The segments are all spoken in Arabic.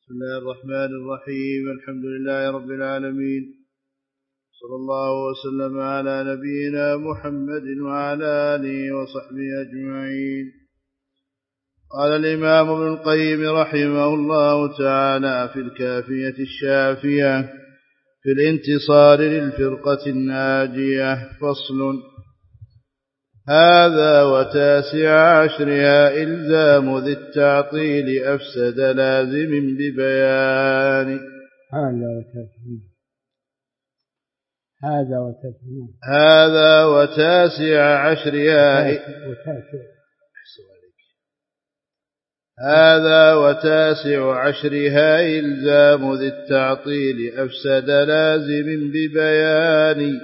بسم الله الرحمن الرحيم. الحمد لله رب العالمين، صلى الله وسلم على نبينا محمد وعلى آله وصحبه أجمعين. قال الإمام ابن القيم رحمه الله تعالى في الكافية الشافية في الانتصار للفرقة الناجية: فصل. هذا وتاسع عشرها إلزام ذي التعطيل أفسد لازم ببيان. هذا وتاسع عشرها إلزام ذي التعطيل أفسد لازم ببيان.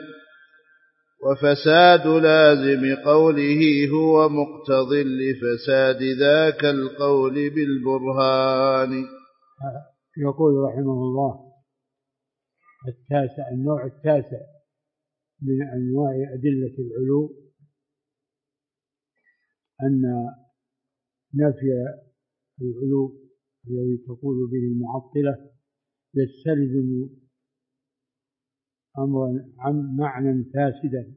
وفساد لازم قوله هو مقتض لفساد ذاك القول بالبرهان. يقول رحمه الله: النوع التاسع من أنواع أدلة العلو أن نفي العلو الذي تقول به المعطلة يستلزم معنى فاسدا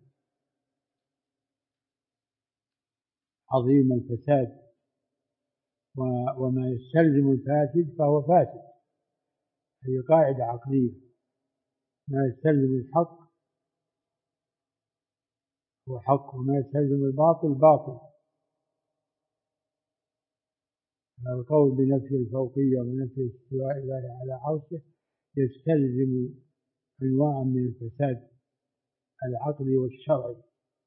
عظيم الفساد، وما يستلزم الفاسد فهو فاسد. هذه قاعدة عقلية: ما يستلزم الحق هو حق، وما يستلزم الباطل باطل. القول بنفي الفوقية ونفي استواء الله على عرشه يستلزم أنواع من الفساد العقلي والشرعي.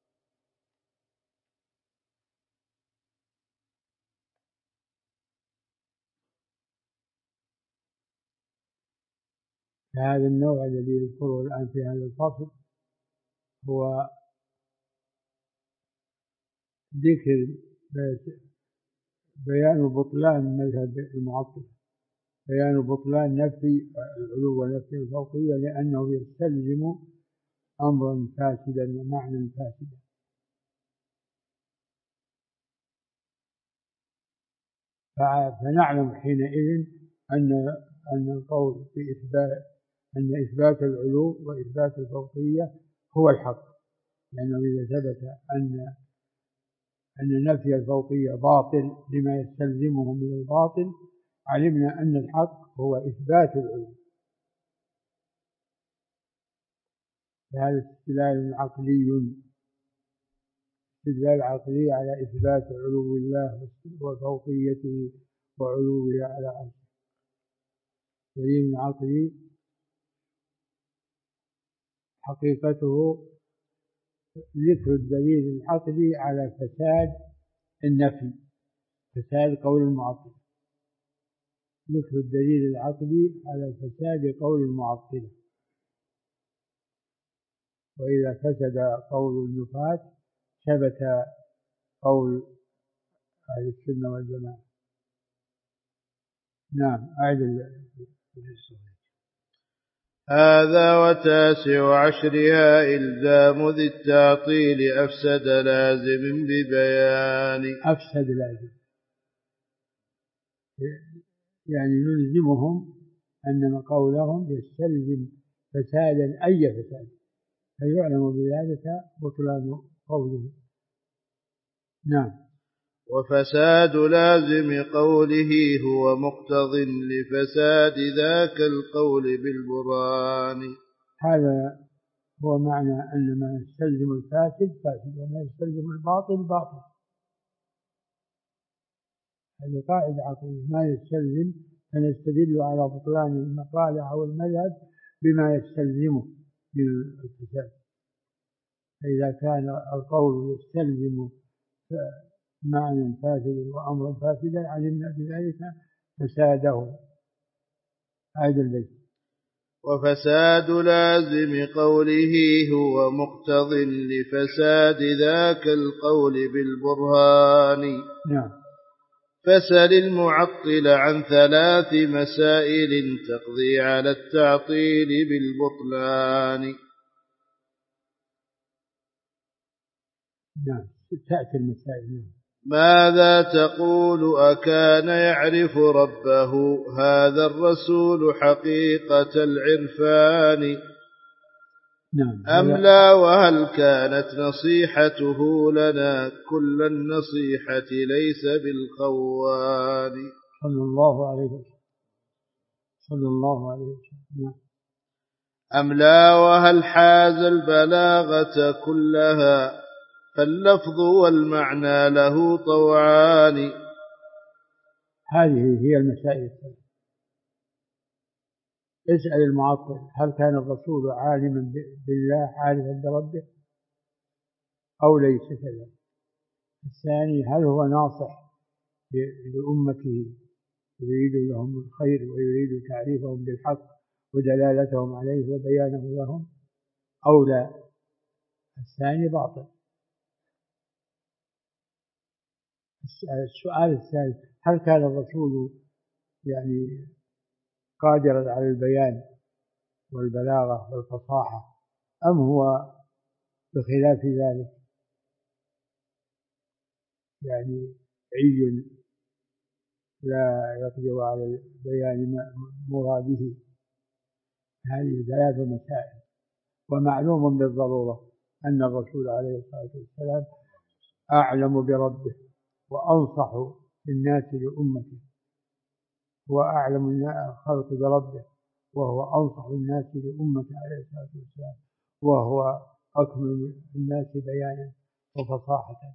هذا النوع الذي يذكره الآن في هذا الفصل هو ذكر بيان بطلان مذهب المعطلة، بيان بطلان نفي العلو ونفي الفوقية، لأنه يستلزم أمرا فاسدا ومعنى فاسدا. فنعلم حينئذ أن القول في إثبات العلو وإثبات الفوقية هو الحق، لأنه إذا ثبت أن نفي الفوقية باطل لما يستلزمه من الباطل، علمنا أن الحق هو إثبات العلو. فهذا استدلال عقلي على إثبات علو الله وفوقيته وعلوه على عرشه. دليل عقلي حقيقته ذكر الدليل العقلي على فساد النفي، فساد قول المعطل. ذكر الدليل العقلي على فساد قول المعطل. وإذا فسد قول النفاة ثبت قول أهل السنة والجماعة. نعم، هذا وتاسع عشرها إلزام ذي التعطيل أفسد لازم ببيان. أفسد لازم يعني نلزمهم أن قولهم يستلزم فسادا أي فساد، فيعلم بذلك بطلان قوله. نعم. وفساد لازم قوله هو مقتض لفساد ذاك القول بالبرهان. هذا هو معنى أن ما يستلزم الفاسد فاسد، وما يستلزم الباطل باطل. هذه قاعدة عقلية: ما يستلزم فنستدل على بطلان المطالع أو المذهب بما يستلزمه من الفساد. فإذا كان القول يستلزم معنى فاسد وأمر فاسدا علمنا بذلك فساده. هذا البيت. وفساد لازم قوله هو مقتض لفساد ذاك القول بالبرهان. نعم. فسل المعطل عن 3 مسائل تقضي على التعطيل بالبطلان. نعم، تأتي المسائل. ماذا تقول أكان يعرف ربه هذا الرسول حقيقة العرفان أم لا وهل كانت نصيحته لنا كل النصيحة ليس بالخوان صلى الله عليه وسلم صلى الله عليه وسلم. أم لا وهل حاز البلاغة كلها فاللفظ والمعنى له طوعان. هذه هي المسائل الثلاث. اسأل المعطل هل كان الرسول عالما بالله عارفا بربه أو ليس كذلك. الثاني هل هو ناصح لأمته يريد لهم الخير ويريد تعريفهم بالحق ودلالتهم عليه وبيانه لهم أو لا. الثاني باطل. السؤال الثالث هل كان الرسول يعني قادرا على البيان والبلاغة والفصاحة أم هو بخلاف ذلك يعني عي لا يقدر على بيان مراده. هذه ثلاث مسائل. ومعلوم بالضرورة أن الرسول عليه الصلاة والسلام أعلم بربه وأنصح الناس لأمته وأعلم الخلق بربه وهو أنصح الناس لأمته عليه الصلاة والسلام وهو أكمل الناس بيانا وفصاحة.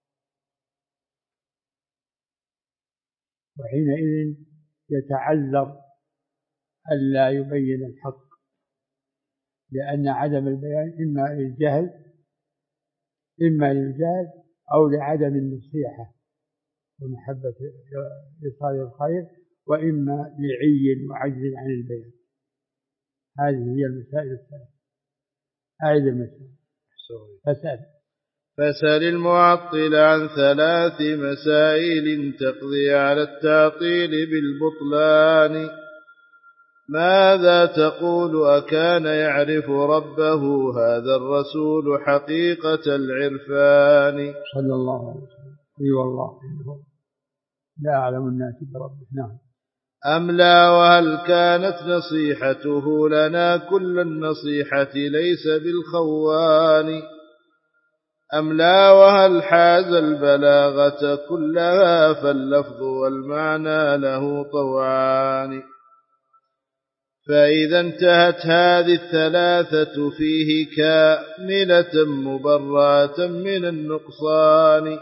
وحينئذ يتعذر ألا يبين الحق لأن عدم البيان إما للجهل أو لعدم النصيحة ومحبة إيصال الخير وإما لعي وعجز عن البيان. هذه هي المسائل الثلاث. أعد المسائل. فسل المعطل عن ثلاث مسائل تقضي على التعطيل بالبطلان. ماذا تقول أكان يعرف ربه هذا الرسول حقيقة العرفان صلى الله عليه وسلم. اي والله إنه لا أعلم الناس بربه. نعم. أم لا وهل كانت نصيحته لنا كل النصيحة ليس بالخوان. أم لا وهل حاز البلاغة كلها فاللفظ والمعنى له طوعان. فإذا انتهت هذه الثلاثة فيه كاملة مبرأة من النقصان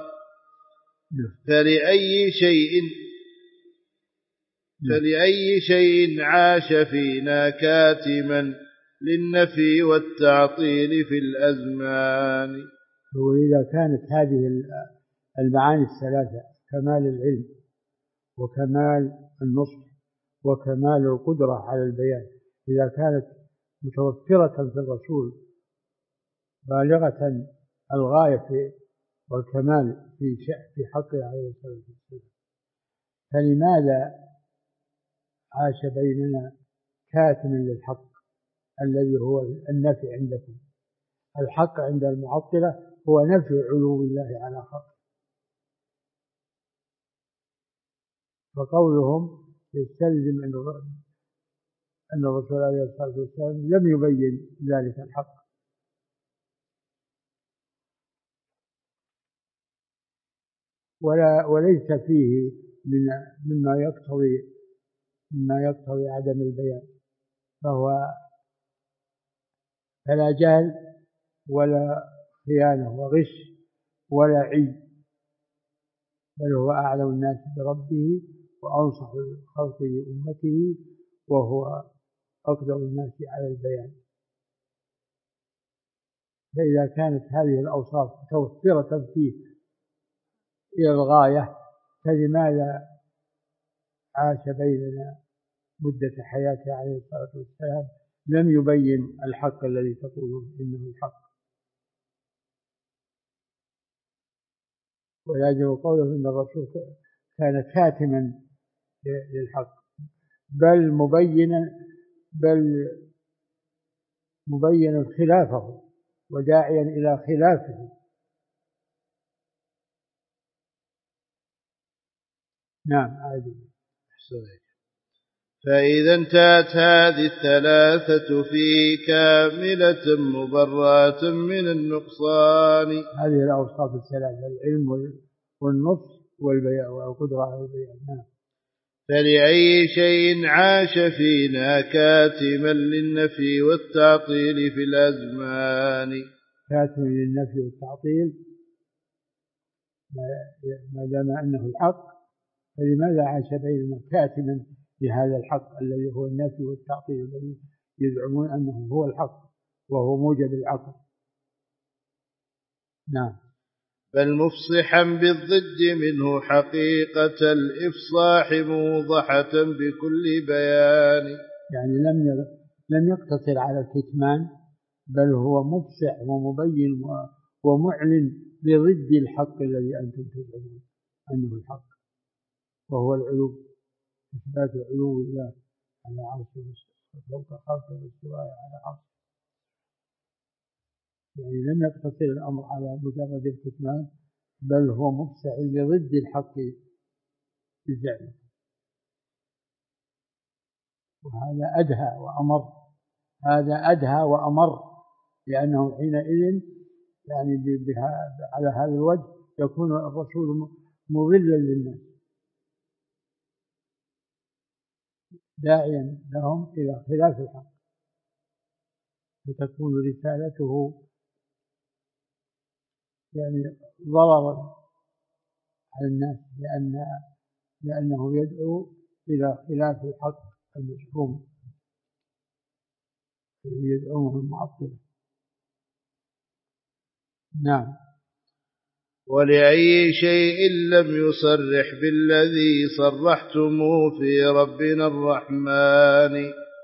فلأي شيء عاش فينا كاتما للنفي والتعطيل في الأزمان. وإذا كانت هذه المعاني الثلاثة كمال العلم وكمال النصح وكمال القدرة على البيان إذا كانت متوفرة في الرسول بالغة الغاية والكمال في حقه عليه الصلاة والسلام فلماذا عاش بيننا كاتم للحق الذي هو النفي عندكم؟ الحق عند المعطلة هو نفي علو الله على خلقه. فقولهم يستلزم أن الرسول عليه الصلاة والسلام لم يبين ذلك الحق. وليس فيه مما يقتضي عدم البيان فلا جهل ولا خيانة وغش ولا عي بل هو أعلم الناس بربه وأنصح الخلق لأمته وهو أقدر الناس على البيان. فإذا كانت هذه الأوصاف متوفرة فيه إلى الغاية فلماذا عاش بيننا مدة حياته عليه الصلاة والسلام لم يبين الحق الذي تقولون إنه الحق؟ ويجب قوله إن الرسول كان كاتما للحق بل مبينا خلافه وداعيا إلى خلافه. نعم عادي. فإذا انتهت هذه الثلاثة في كاملة مبرأة من النقصان. هذه الأوصاف الثلاثة: العلم والنصح والبيان والقدرة على البيان. نعم. فلأي شيء عاش فينا كاتما للنفي والتعطيل في الأزمان. كاتما للنفي والتعطيل ما دام أنه الحق، فلماذا عاش بيننا كاتما لهذا الحق الذي هو النفي والتعطيل الذي يزعمون أنه هو الحق وهو موجب العقل؟ نعم. بل مفصحا بالضد منه حقيقة الإفصاح موضحة بكل بيان. يعني لم يقتصر على الكتمان، بل هو مفصح ومبين ومعلن بضد الحق الذي أنتم تزعمون أنه الحق، وهو العلو، إثبات علو الله على عرشه فوق خلقه واستواء على عرشه. يعني لم يقتصر الأمر على مجرد الكتمان، بل هو مفصح لضد الحق بالزعم، وهذا أدهى وأمر. هذا أدهى وأمر، لأنه حينئذ يعني على هذا الوجه يكون الرسول مضلا للناس، داعيا لهم إلى خلاف الحق، فتكون رسالته يعني ضررا على الناس، لأنه يدعو إلى خلاف الحق المشؤوم الذي يدعوه المعطلة. نعم. ولأي شيء لم يصرح بالذي صرحتم في ربنا الرحمن.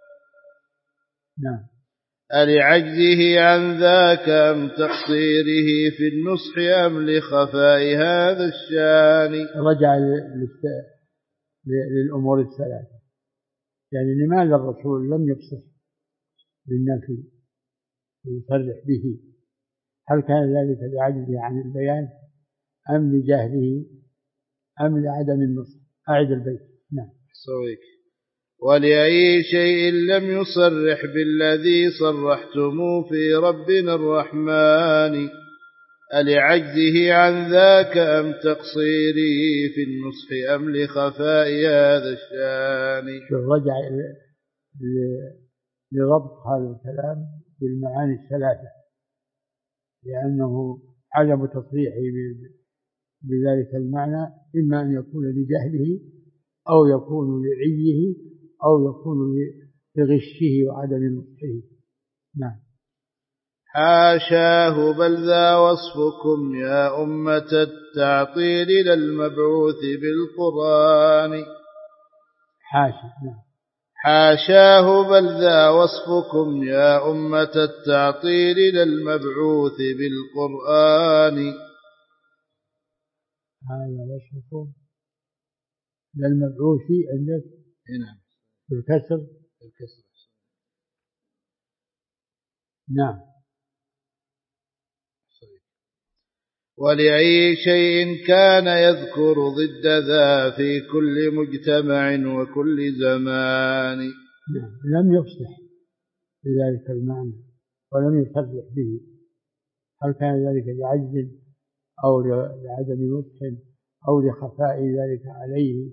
نعم. ألعجزه عن ذاك أم تقصيره في النصح أم لخفاء هذا الشان. رجع للأمور الثلاثة، يعني لماذا الرسول لم يفصح بالنفي ويصرح به؟ هل كان ذلك لعجزه عن البيان أم لجهله أم لعدم النصح؟ أعد البيت. نعم. صويك. ولأي شيء لم يصرح بالذي صرحتم في ربنا الرحمن. ألعجزه عن ذاك أم تقصيره في النصح أم لخفاء هذا الشان. رجع لربط هذا الكلام بالمعاني الثلاثة، لأنه عدم تصريحه بذلك المعنى إما أن يكون لجهله أو يكون لعيه أو يكون لغشه وعدم نصحه. نعم. حاشاه بل ذا وصفكم يا أمة التعطيل للمبعوث بالقرآن. حاشا. نعم. حاشاه بل ذا وصفكم يا أمة التعطيل للمبعوث بالقرآن. هذا وصفكم للمبعوث عندك. نعم. بالكسر. نعم. ولأي شيء كان يذكر ضد ذا في كل مجتمع وكل زمان. نعم. لم يفصح بذلك المعنى ولم يصرح به. هل كان ذلك لعجز أو لعدم نصح أو لخفاء ذلك عليه؟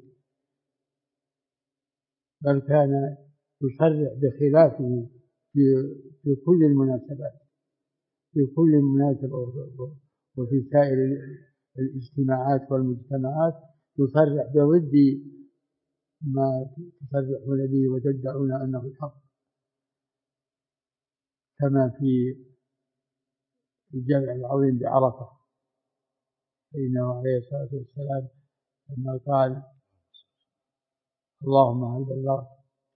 بل كان يصرح بخلافه في كل المناسبات، في كل المناسبة وفي سائر الاجتماعات والمجتمعات، يصرح بضد ما تصرحون به وتدعون أنه الحق، كما في الجمع العظيم بعرفة، فإنه عليه الصلاة والسلام لما قال اللهم هل بلغت،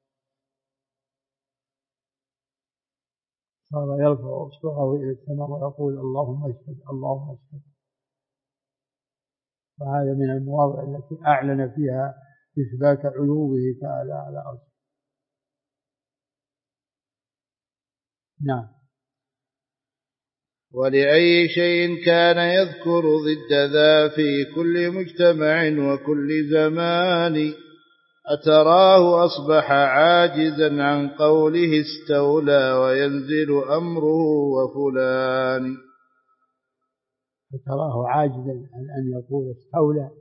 صار يرفع اصبعه الى السماء ويقول اللهم اشهد اللهم اشهد. وهذا من المواضع التي اعلن فيها اثبات علوه تعالى على عرشه. نعم. ولأي شيء كان يذكر ضد ذا في كل مجتمع وكل زمان أتراه أصبح عاجزا عن قوله استولى وينزل أمره وفلان. أتراه عاجزا عن أن يقول استولى،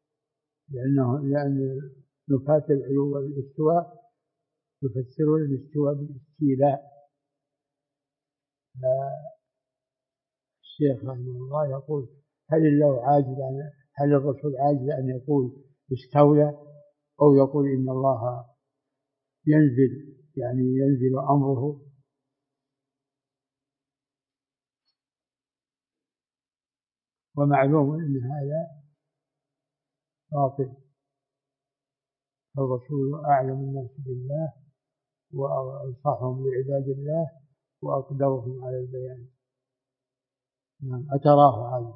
لأن نفاة العلو والاستواء يفسرون الاستواء بالاستيلاء. الشيخ رحمه الله يقول هل الرسول عاجز أن يقول استولى، أو يقول إن الله ينزل، يعني ينزل أمره؟ ومعلوم أن هذا باطل. الرسول أعلم الناس بالله وأنصحهم لعباد الله وأقدرهم على البيان. نعم. أتراه عاجز.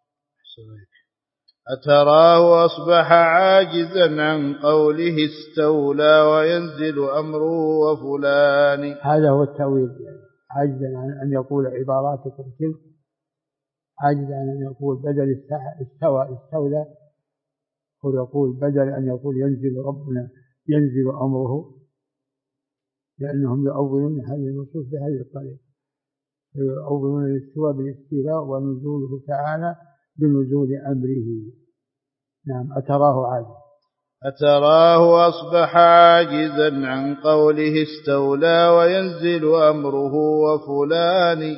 أتراه أصبح عاجزا عن قوله استولى وينزل أمره وفلان. هذا هو التأويل، عاجزا عن أن يقول عباراتكم تلك، عاجزا عن أن يقول بدل استولى، ويقول بدل أن يقول ينزل ربنا ينزل أمره، لأنهم يؤولون هذه النصوص بهذه الطريقة، يؤولون الاستواء بالاستيلاء ونزوله تعالى بنزول أمره. نعم. أتراه عاجز. أتراه أصبح عاجزا عن قوله استولى وينزل أمره وفلان.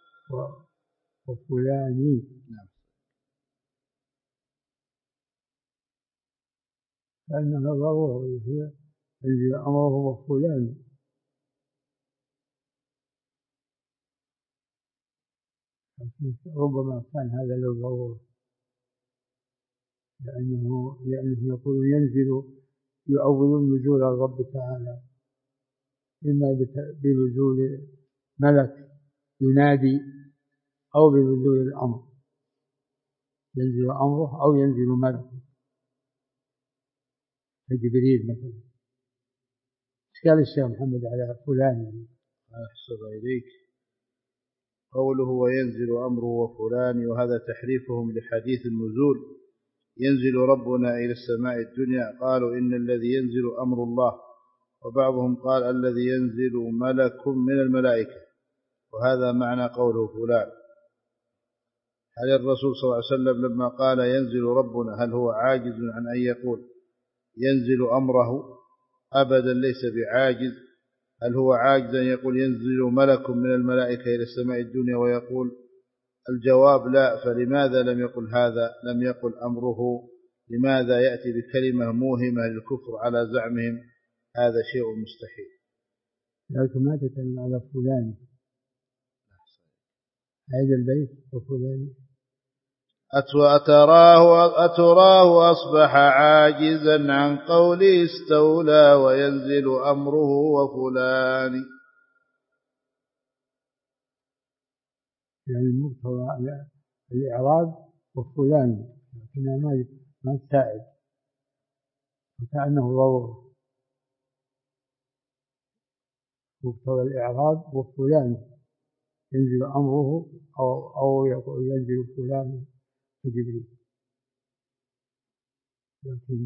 وفلان. نعم. لأنه ضروره ينزل أمره وفلان. ربما كان هذا للضرورة، لأنه يقول ينزل، يؤولون نزول الرب تعالى إما بنزول ملك ينادي أو بنزول الأمر، ينزل أمره أو ينزل ملك كجبريل مثلا. قال الشيخ محمد على فلان. أحسن إليك. قوله وينزل أمره وفلان، وهذا تحريفهم لحديث النزول، ينزل ربنا إلى السماء الدنيا، قالوا إن الذي ينزل أمر الله، وبعضهم قال الذي ينزل ملك من الملائكة، وهذا معنى قوله فلان. هل الرسول صلى الله عليه وسلم لما قال ينزل ربنا هل هو عاجز عن أن يقول ينزل أمره؟ أبدا ليس بعاجز. هل هو عاجز أن يقول ينزل ملك من الملائكة إلى السماء الدنيا ويقول؟ الجواب لا. فلماذا لم يقل هذا؟ لم يقل أمره. لماذا يأتي بكلمة موهمة للكفر على زعمهم؟ هذا شيء مستحيل. لكن ما تتكلم على فلان هذا البيت وفلان. أتراه أصبح عاجزا عن قوله استولى وينزل أمره وفلان. يعني المقتضى الإعراب وفلان، لكنها ما تساعد، وكأنه ضرورة. مقتضى الإعراب وفلان ينزل أمره أو يقول ينزل فلان كجبريل، لكن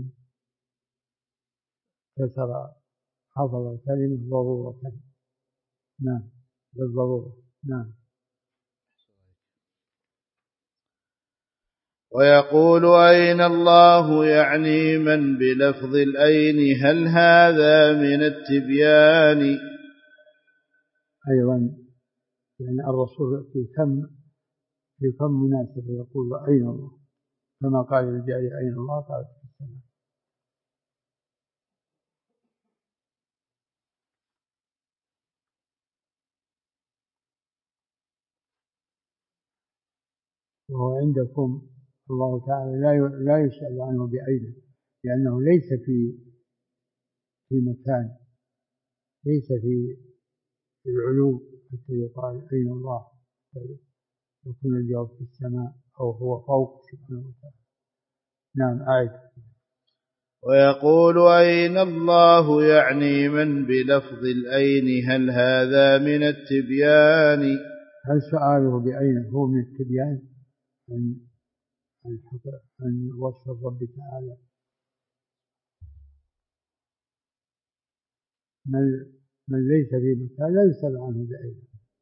كسر حفظ الكلمة ضرورة. نعم. للضرورة. نعم. ويقول أين الله، يعني من بلفظ الأين، هل هذا من التبيان؟ أيضا يعني الرسول في كم مناسبة يقول أين الله، كما قال الجارية أين الله، قال في السماء. وهو عندكم الله تعالى لا يسأل عنه بأين، لأنه ليس في مكان، ليس في العلو حتى يقال أين الله، يكون الجواب في السماء أو هو فوق سبحانه وتعالى. نعم. أعد. ويقول أين الله، يعني من بلفظ الأين، هل هذا من التبيان؟ هل سؤاله بأين هو من التبيان عن وصف الرب تعالى؟ من ليس في مكان لا يسأل عنه بأين.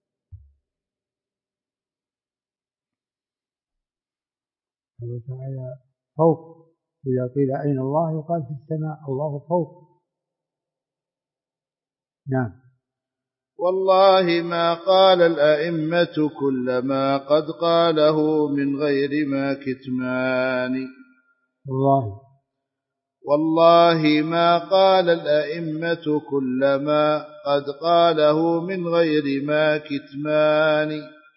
الله تعالى فوق، إذا قيل أين الله يقال في السماء، الله فوق. نعم. والله ما قال الأئمة كل ما قد قاله من غير ما كتمان. والله ما قال الأئمة كل ما قد قاله من غير ما كتمان.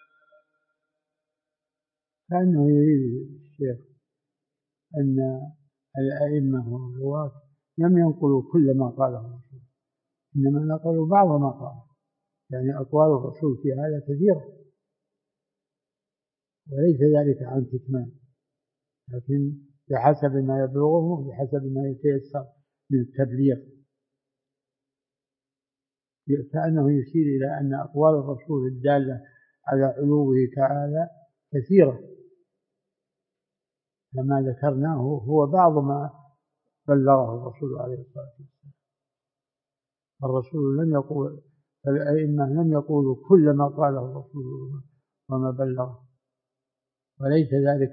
كأنه يريد الشيخ أن الأئمة والرواة لم ينقلوا كل ما قاله الرسول، إنما نقلوا بعض ما قاله، يعني أقوال الرسول في هذا كثيرة، وليس ذلك عن كتمان، لكن بحسب ما يبلغه وبحسب ما يتيسر من التبليغ. كأنه يشير إلى أن أقوال الرسول الدالة على علوه تعالى كثيرة، فما ذكرناه هو بعض ما بلغه الرسول عليه الصلاة والسلام. الرسول لم يقول، الأئمة لم يقولوا كل ما قاله الرسول وما بلغه، وليس ذلك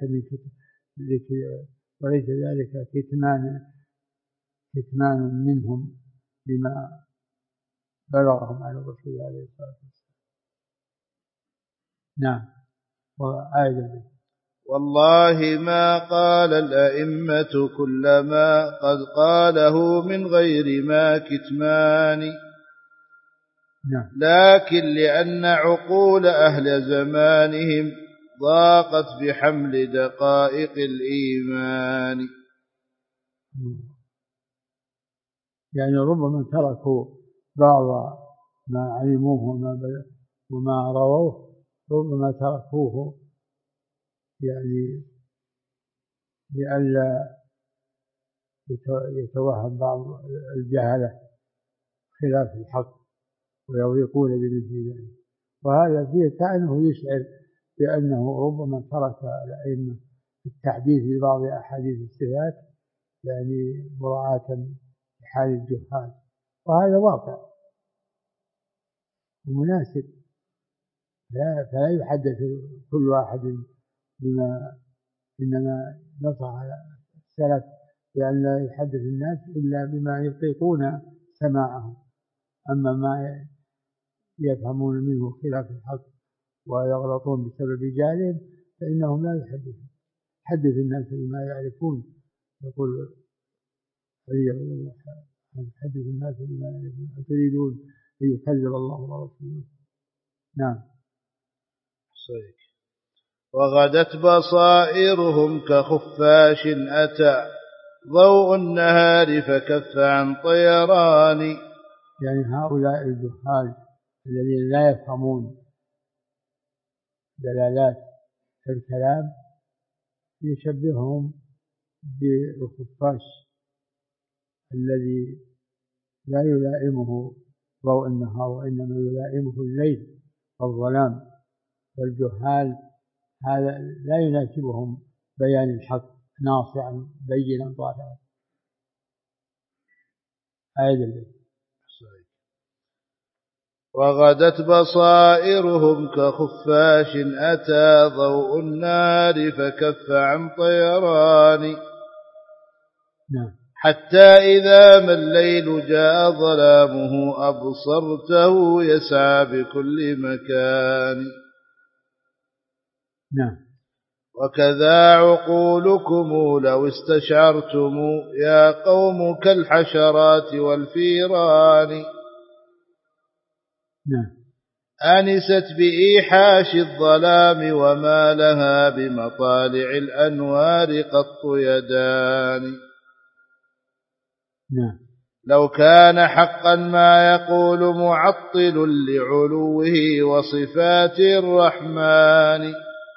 كتمان منهم بما بلغهم على الرسول عليه الصلاة والسلام. نعم. وآية والله ما قال الأئمة كل ما قد قاله من غير ما كتمان. نعم. لكن لأن عقول أهل زمانهم ضاقت بحمل دقائق الإيمان. يعني ربما تركوا بعض ما علموه وما رووه، ربما تركوه يعني لئلا يتوهم بعض الجهلة خلاف الحق ويضيقون بمثل ذلك، وهذا فيه كأنه يشعر بأنه ربما ترك الأئمة التحديث ببعض أحاديث الصفات يعني مراعاة لحال الجهال، وهذا واقع ومناسب، فلا يحدث كل واحد بما، إنما نصح السلف بأن لا يحدث الناس إلا بما يطيقون سماعه، أما ما يفهمون منه خلاف الحق ويغلطون بسبب جهلهم فإنهم لا يحدثون. حدث الناس بما يعرفون، يقول علي رضي الله عنه حدث الناس بما يعرفون أتريدون أن يكذب الله ورسوله. نعم. صحيح. وغدت بصائرهم كخفاش أتى ضوء النهار فكف عن طيران. يعني هؤلاء الجهال الذين لا يفهمون دلالات الكلام يشبههم بالخفاش الذي لا يلائمه ضوء النهار وإنما يلائمه الليل والظلام، والجهال هذا لا يناسبهم بيان الحق ناصعا بينا ظاهرا. آية. وغدت بصائرهم كخفاش أتى ضوء النار فكف عن طيران. نعم. حتى إذا ما الليل جاء ظلامه أبصرته يسعى بكل مكان. نعم. وكذا عقولكم لو استشعرتم يا قوم كالحشرات والفيران. نعم. أنست بإيحاش الظلام وما لها بمطالع الأنوار قط يدان. نعم. لو كان حقا ما يقول معطل لعلوه وصفات الرحمن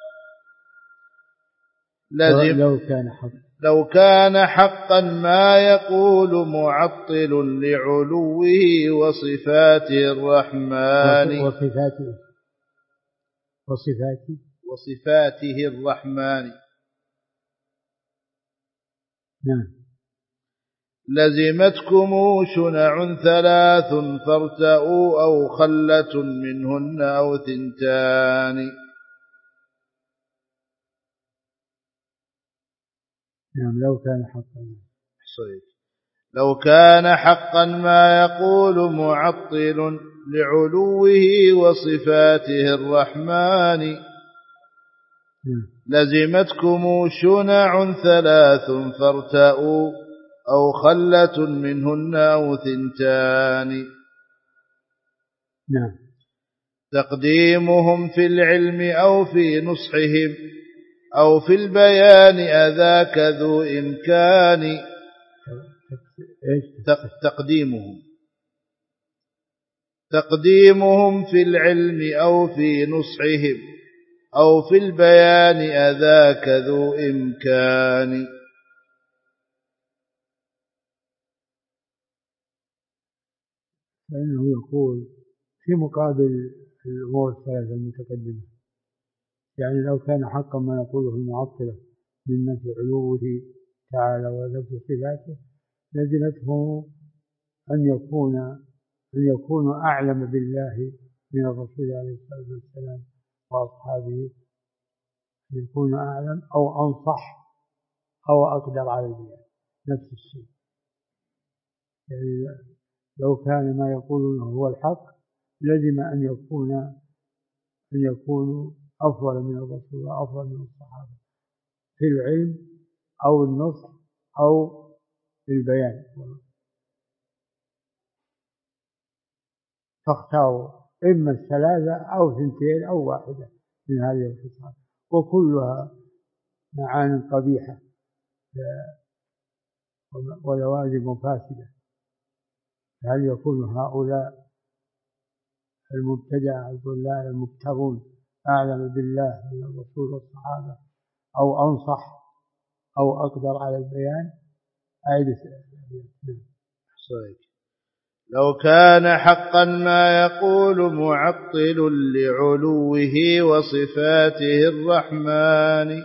لو كان حقا ما يقول معطل لعلوه وصفات الرحمن وصفاته الرحمن. نعم. لزمتكم شنع ثلاث فارتأوا أو خلة منهن أو ثنتان. نعم. لو كان حقا. صحيح. لو كان حقا ما يقول معطل لعلوه وصفاته الرحمن. لزمتكم شنع ثلاث فارتأوا أو خلة منهن أو ثنتان. نعم. تقديمهم في العلم أو في نصحهم أو في البيان أذاك ذو إمكان. تقديمهم في العلم أو في نصحهم أو في البيان أذاك ذو إمكان. فإنه يقول في مقابل الأمور الثلاثة المتقدمة، يعني لو كان حقا ما يقوله المعطلة من نفي علوه تعالى ونفي صفاته لزمته أن يكونوا أعلم بالله من الرسول عليه الصلاة والسلام وأصحابه، أن يكونوا أعلم أو أنصح أو أقدر على البيان، نفس الشيء. يعني لو كان ما يقولونه هو الحق لزم أن يكونوا أفضل من الرسول وأفضل من الصحابة في العلم أو النصح أو في البيان، فاختاروا إما الثلاثة أو ثنتين أو واحدة من هذه الخصال، وكلها معاني قبيحة ولوازم فاسدة. هل يكون هؤلاء المبتدع الضلال المبتغون أعلم بالله من الرسول والصحابة أو أنصح أو أقدر على البيان؟ صحيح. لو كان حقا ما يقول معطل لعلوه وصفاته الرحمن.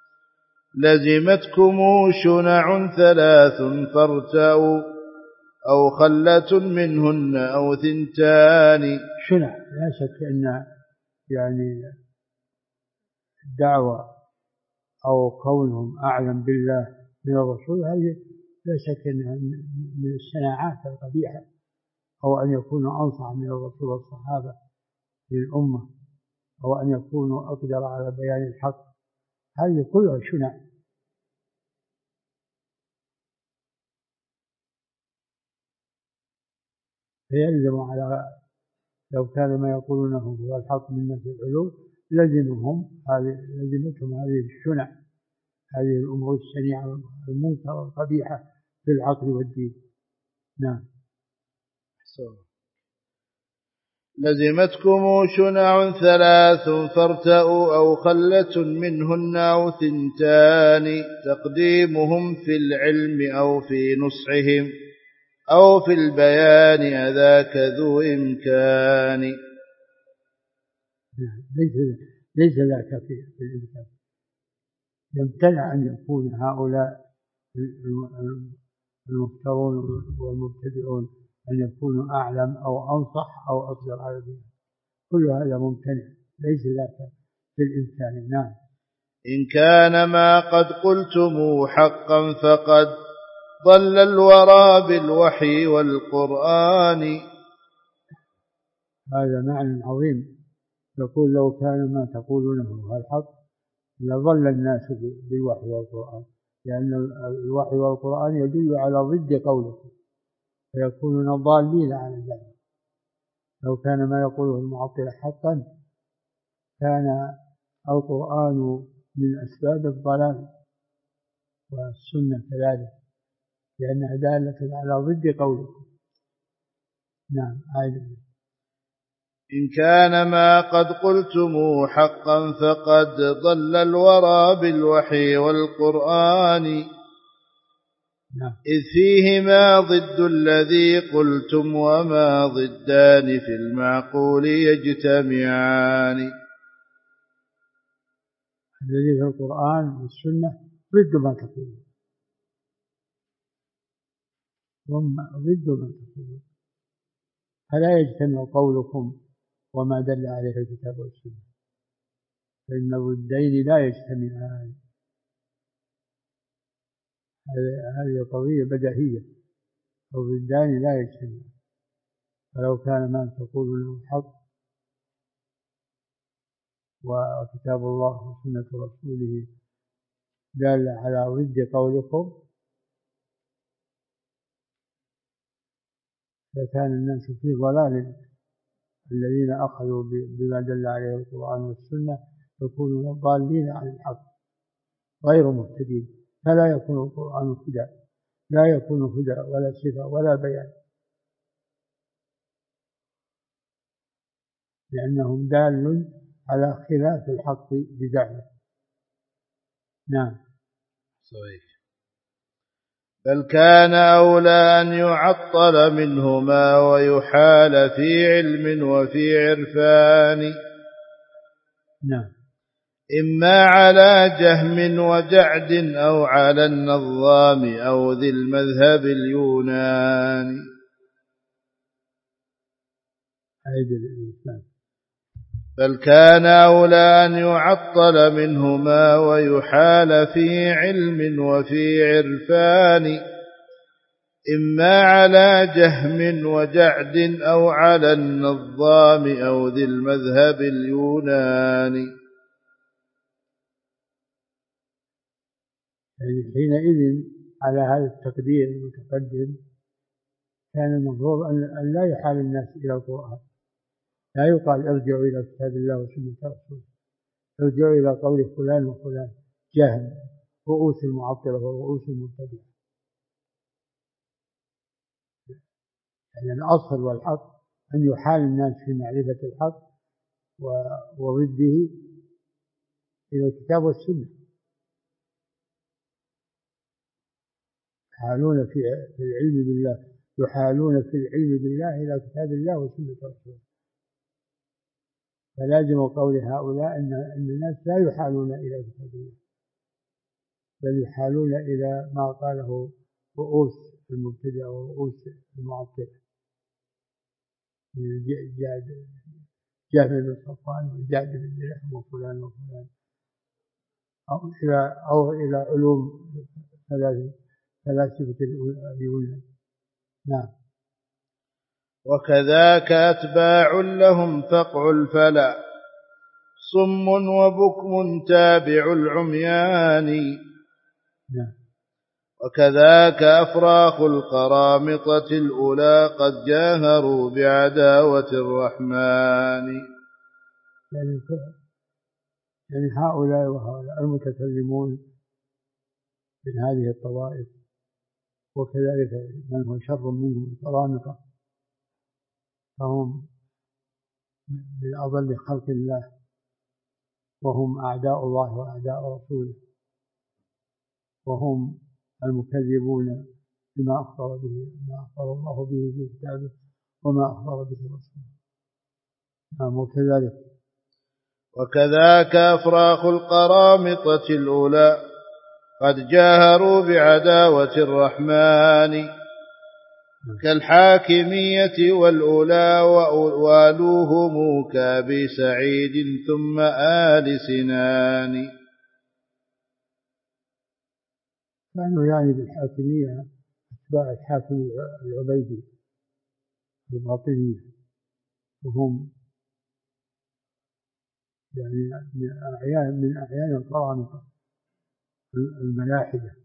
لزمتكم شنع ثلاث فارتأوا أو خلة منهن أو ثنتان. شنع لا شك أن يعني الدعوة أو كونهم أعلم بالله من الرسول هذه لا شك أنها من الشناعات القبيحة، أو أن يكونوا أنصح من الرسول والصحابة للأمة، أو أن يكونوا أقدر على بيان الحق، هذه كلها شنع. فيلزم على لو كان ما يقولونه هو الحق من نفي العلو لزمتهم هذه الشنع، هذه الأمور الشنيعة المنكرة القبيحة في العقل والدين. نعم. لزمتكم شنع ثلاث فارتأوا أو خلة منهن أو ثنتان. تقديمهم في العلم أو في نصحهم أو في البيان أذاك ذو إمكان. ليس ذاك في الإمكان. يمتنع أن يكون هؤلاء المفترون والمبتدئون أن يكونوا أعلم أو أنصح أو أقدر على البيان، كل هذا ممتنع، ليس ذاك في الإمكان. نعم. إن كان ما قد قلتم حقا فقد ضل الورى بالوحي والقرآن. هذا معنى عظيم، يقول لو كان ما تقولونه هو الحق لظل الناس بالوحي والقرآن، لأن الوحي والقرآن يدل على ضد قولكم فيكونون ضالين عن ذلك. لو كان ما يقوله المعطل حقا كان القرآن من أسباب الضلال والسنة كذلك، لأنها دالة على ضد قولكم. نعم. إن كان ما قد قلتم حقا فقد ضل الورى بالوحي والقرآن. نعم. إذ فيهما ضد الذي قلتم وما ضدان في المعقول يجتمعان. الذي في القرآن والسنة ضد ما تقولون، هم ضد ما تقولون، فلا يجتمع قولكم وما دل عليه الكتاب والسنة، فإن الضدين لا يجتمعان. هذه قضية بديهية، الضدان لا يجتمعان، فلو كان ما تقولونه حق وكتاب الله وسنة رسوله دال على ضد قولكم فكان الناس في ضلال، الذين أخذوا بما دل عليه القرآن والسنة يكونون ضالين عن الحق غير مهتدين، فلا يكون القرآن هدى، لا يكون هدى ولا شفاء ولا بيان، لأنهم دال على خلاف الحق بزعمه. نعم. صحيح. بل كان أولى أن يعطل منهما ويحال في علم وفي عرفان. نعم. إما على جهم وجعد أو على النظام أو ذي المذهب اليوناني. بل كان أولى أن يعطل منهما ويحال في علم وفي عرفان. إما على جهم وجعد أو على النظام أو ذي المذهب اليوناني. يعني حينئذ على هذا التقدير المتقدم كان المفروض أن لا يحال الناس إلى القرآن، لا يقال ارجعوا إلى كتاب الله وسنة رسوله، ارجعوا إلى قول فلان وفلان، جهم رؤوس المعطلة ورؤوس المبتدعة. يعني الأصل والحق أن يحال الناس في معرفة الحق وضده إلى الكتاب والسنة، يحالون في العلم بالله، يحالون في العلم بالله إلى كتاب الله وسنة رسوله. فلازم قول هؤلاء أن الناس لا يحالون إلى كتاب الله، بل يحالون إلى ما قاله رؤوس المبتدع ورؤوس المعطلة، جهم بن صفوان والجعد بن درهم وفلان وفلان، أو إلى علوم فلاسفة اليونان. نعم. وكذاك أتباع لهم فقع الفلا، صم وبكم تابع العميان. نعم. وكذاك أفراخ القرامطة الأولى قد جاهروا بعداوة الرحمن. يعني هؤلاء وهؤلاء المتكلمون من هذه الطوائف، وكذلك من هو شر منهم القرامطة، فهم من أضل خلق الله، وهم أعداء الله وأعداء رسوله، وهم المكذبون بما أخبر به، ما أخبر الله به في كتابه وما أخبر به رسوله. نعم. وكذاك أفراخ القرامطة الأولى قد جاهروا بعداوة الرحمن، كالحاكمية والأولى والوالوهم كأبي سعيد ثم آل سنان. كانوا يعني بالحاكمية أتباع الحاكم العبيدي الباطنية، وهم يعني من أعيان القرامطة الملاحدة.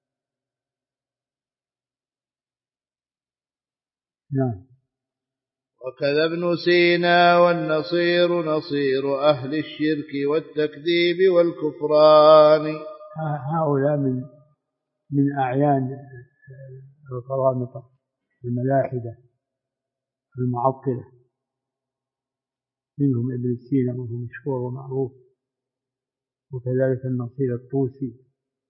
نعم. وكذا ابن سينا والنصير نصير أهل الشرك والتكذيب والكفران. هؤلاء من أعيان القرامطة الملاحدة المعطلة، منهم ابن سينا وهو مشهور ومعروف، وكذلك النصير الطوسي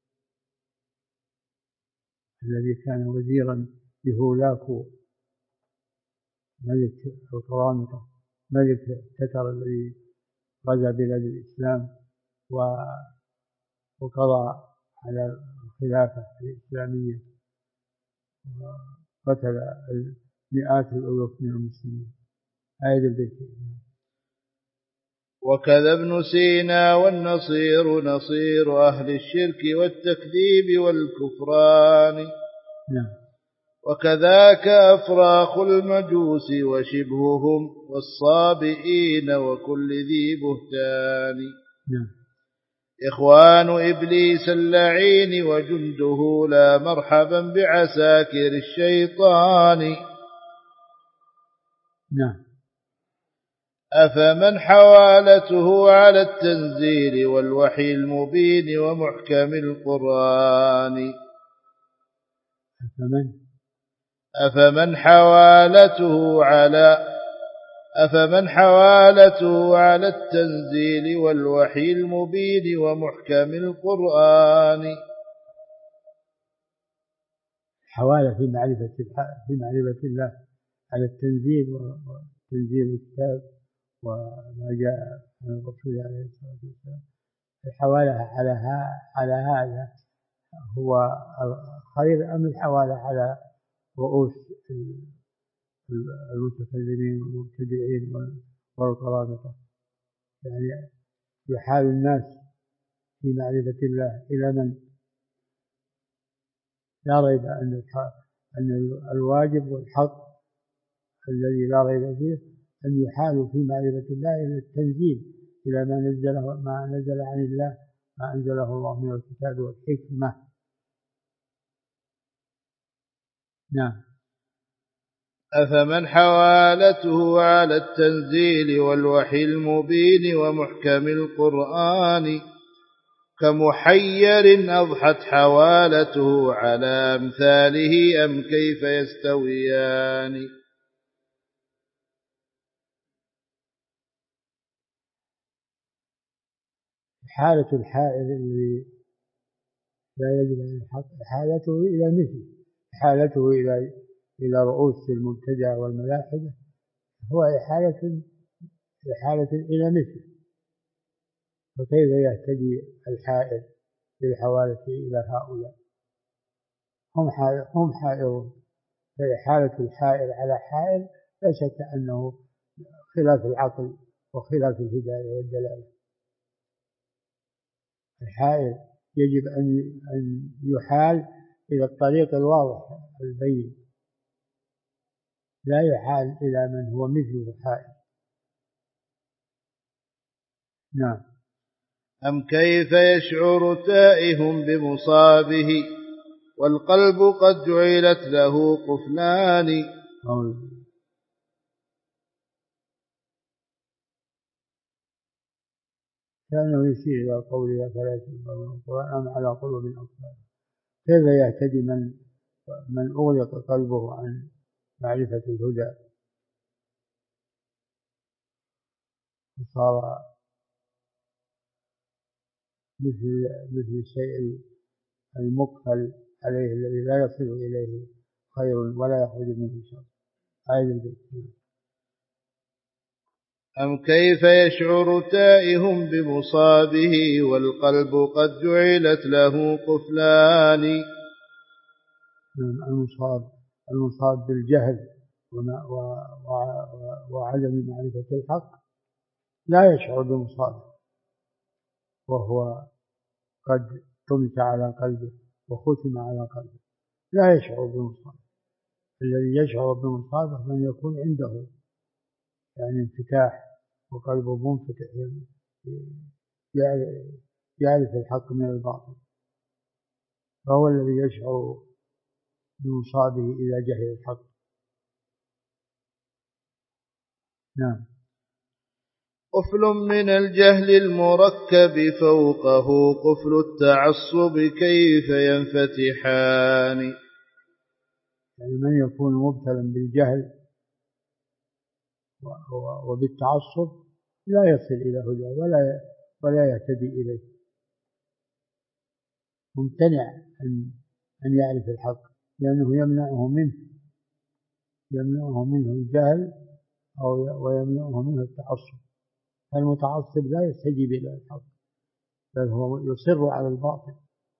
الذي كان وزيرا لهولاكو ملك القرامطة، ملك التتر الذي غزا بلاد الإسلام وقضى على الخلافة الإسلامية وقتل مئات الألوف من المسلمين. آية البيت. وكذا ابن سينا والنصير نصير أهل الشرك والتكذيب والكفران. نعم. وكذاك أفراخ المجوس وشبههم والصابئين وكل ذي بهتان. نعم. إخوان إبليس اللعين وجنده لا مرحبا بعساكر الشيطان. نعم. أفمن حوالته على التنزيل والوحي المبين ومحكم القرآن. أفمن حوالته على التنزيل والوحي المبين ومحكم القرآن. حوالة في معرفة الله على التنزيل وتنزيل الكتاب وما جاء عن الرسول عليه الصلاة والسلام. الحوالة على هذا هو الخير أم الحوالة على رؤوس المتكلمين والمبتدعين والقرامطة؟ يعني يحال الناس في معرفة الله إلى من؟ لا ريب أن الواجب والحق الذي لا ريب فيه أن يحالوا في معرفة الله إلى التنزيل، إلى ما نزل عن الله، ما أنزله الله من الكتاب والحكمة. نعم. أفمن حوالته على التنزيل والوحي المبين ومحكم القرآن كمحير أضحت حوالته على أمثاله أم كيف يستويان. حالة الحائر الذي لا يجد عن الحق حالته إلى مثله، حالته إلى رؤوس المبتدع والملاحدة هو إحالة إلى مثله. فكيف يهتدي الحائر بالحوالة إلى هؤلاء؟ هم حائرون. فإحالة الحائر على حائر لا شك أنه خلاف العقل وخلاف الهداية والدلالة. الحائر يجب أن يحال إلى الطريق الواضح البين، لا يحال إلى من هو مثله حائر. نعم. أم كيف يشعر تائه بمصابه والقلب قد جعلت له قفلان. كانه يشير إلى قوله فلا يسمعون القرآن أم على قلوب أقفالها. كيف يهتدي من أغلق قلبه عن معرفة الهدى وصار مثل الشيء المقفل عليه الذي لا يصل إليه خير ولا يخرج منه شر. آية البيت. أم كيف يشعر تائه بمصابه والقلب قد جعلت له قفلان. المصاب بالجهل وعدم معرفة الحق لا يشعر بمصابه، وهو قد طمس على قلبه وختم على قلبه، لا يشعر بمصابه. الذي يشعر بمصابه من يكون عنده يعني انفتاح وقلبه منفتح، يعرف الحق من الباطل، فهو الذي يشعر بمصابه إذا جهل الحق. نعم. قفل من الجهل المركب فوقه قفل التعصب كيف ينفتحان. يعني من يكون مبتلا بالجهل وبالتعصب لا يصل إلى هدى ولا يهتدي إليه، ممتنع أن يعرف الحق لأنه يمنعه منه الجهل ويمنعه منه التعصب. المتعصب لا يستجيب إلى الحق بل هو يصر على الباطل.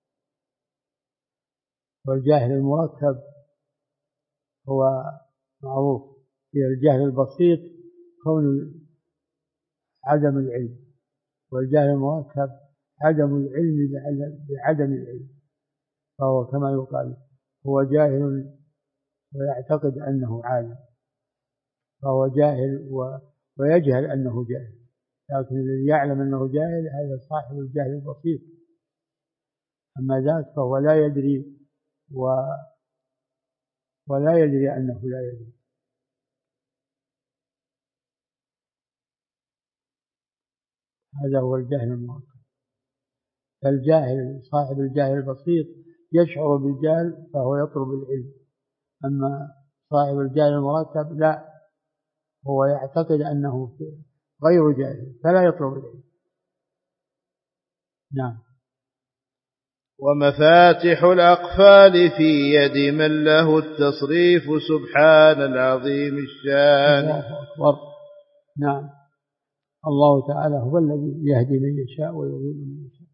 والجاهل المركب هو معروف في الجهل البسيط كون عدم العلم، والجهل المركب عدم العلم بعدم العلم، فهو كما يقال هو جاهل ويعتقد أنه عالم، فهو جاهل ويجهل أنه جاهل، لكن الذي يعلم أنه جاهل هذا صاحب الجهل البسيط. أما ذاك فهو لا يدري ولا يدري أنه لا يدري. هذا هو الجهل المركب. فالجاهل صاحب الجهل البسيط يشعر بالجهل فهو يطلب العلم، أما صاحب الجهل المركب لا، هو يعتقد أنه غير جاهل فلا يطلب العلم. نعم. ومفاتح الأقفال في يد من له التصريف سبحان العظيم الشان. الله أكبر. نعم. الله تعالى هو الذي يهدي من يشاء ويضل من يشاء.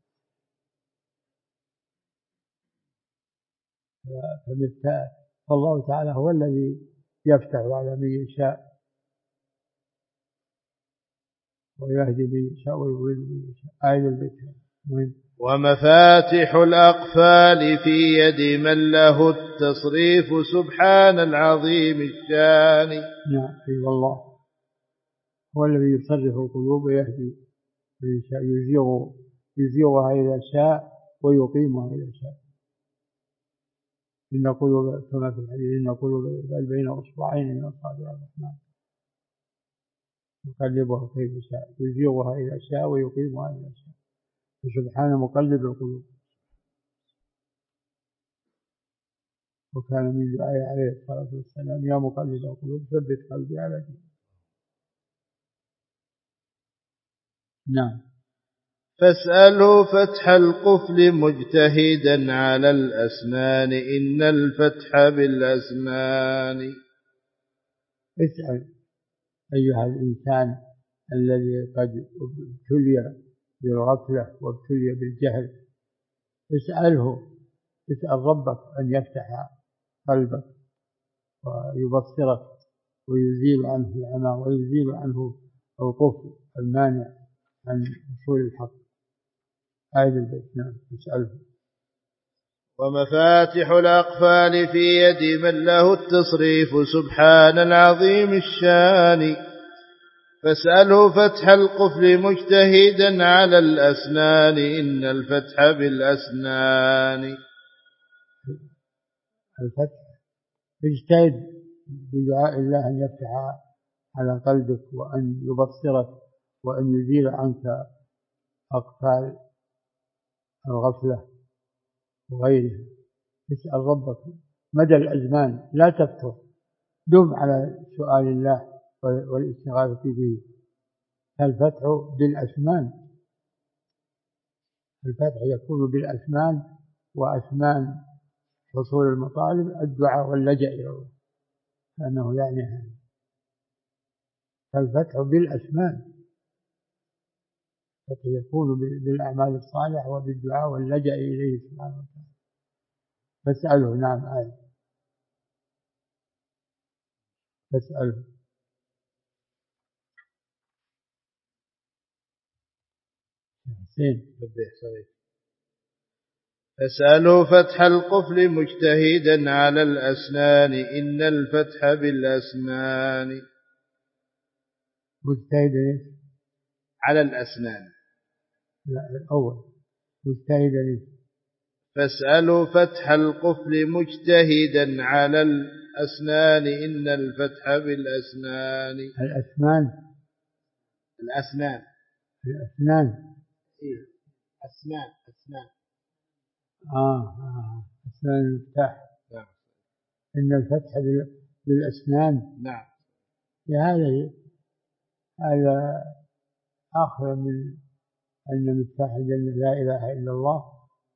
فالله تعالى هو الذي يفتح على من يشاء ويهدي من يشاء ويضل من يشاء. آية البيت مهم. ومفاتح الأقفال في يد من له التصريف سبحان العظيم الشان. نعم. والله هو الذي يصرف القلوب ويهدي من يشاء، يزيغها إذا شاء ويقيمها إذا شاء. إن قلوب كما في الحديث إن قلوب بين أصبعين من أصابع الرحمن يقلبها كيف شاء، يزيغها إذا شاء ويقيمها إذا شاء، فسبحان مقلب القلوب. وكان من دعائه عليه الصلاة والسلام يا مقلب القلوب ثبت قلبي على دينك. نعم. فاسأله فتح القفل مجتهدا على الأسنان إن الفتح بالأسنان. اسأل أيها الإنسان الذي قد ابتلي بالغفلة وابتلي بالجهل، اسأل ربك أن يفتح قلبك ويبصرك ويزيل عنه العمى ويزيل عنه القفل المانع عن وصول الحق. آية البيت. نعم. اسأله. ومفاتح الأقفال في يد من له التصريف سبحان العظيم الشان. فاسأله فتح القفل مجتهدا على الأسنان إن الفتح بالأسنان. الفتح اجتهد بدعاء الله أن يفتح على قلبك وأن يبصرك وأن يزيل عنك أقفال الغفلة وغيرها. اسأل ربك مدى الأزمان لا تفتر، دم على سؤال الله والاستغاثة به. الفتح بالأسمان، الفتح يكون بالأسمان، وأسمان حصول المطالب الدعاء واللجأ إلى الله، لأنه يعني هذا. فالفتح بالأسمان، الفتح يكون بالأعمال الصالحة وبالدعاء واللجأ إليه سبحانه وتعالى. فاسأله. نعم. آية. فاسأله. حسين. فاسأله فتح القفل مجتهدا على الأسنان إن الفتح بالأسنان. مجتهدا على الأسنان. لا، الأول مجتهدا. فاسأله فتح القفل مجتهدا على الأسنان إن الفتح بالأسنان. الأسنان. الأسنان. الأسنان. إيه؟ أسنان. أسنان المفتاح. نعم. إن الفتح بالأسنان. نعم. هذا آخر من أن مفتاح الجنة لا إله إلا الله،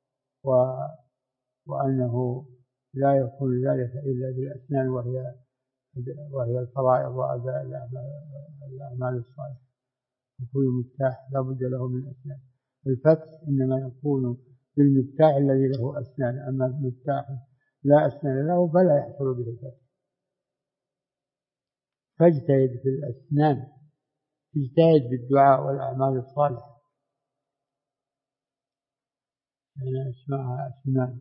وأنه لا يكون ذلك إلا بالأسنان، وهي الفرائض وأداء الأعمال الصالحة. وكل مفتاح لا بد له من أسنان. الفتح إنما يكون بالمفتاح الذي له أسنان، أما المفتاح لا أسنان له فلا يحصل به الفتح. فاجتهد في الأسنان، اجتهد بالدعاء والأعمال الصالحة، يعني اسمها أسنان.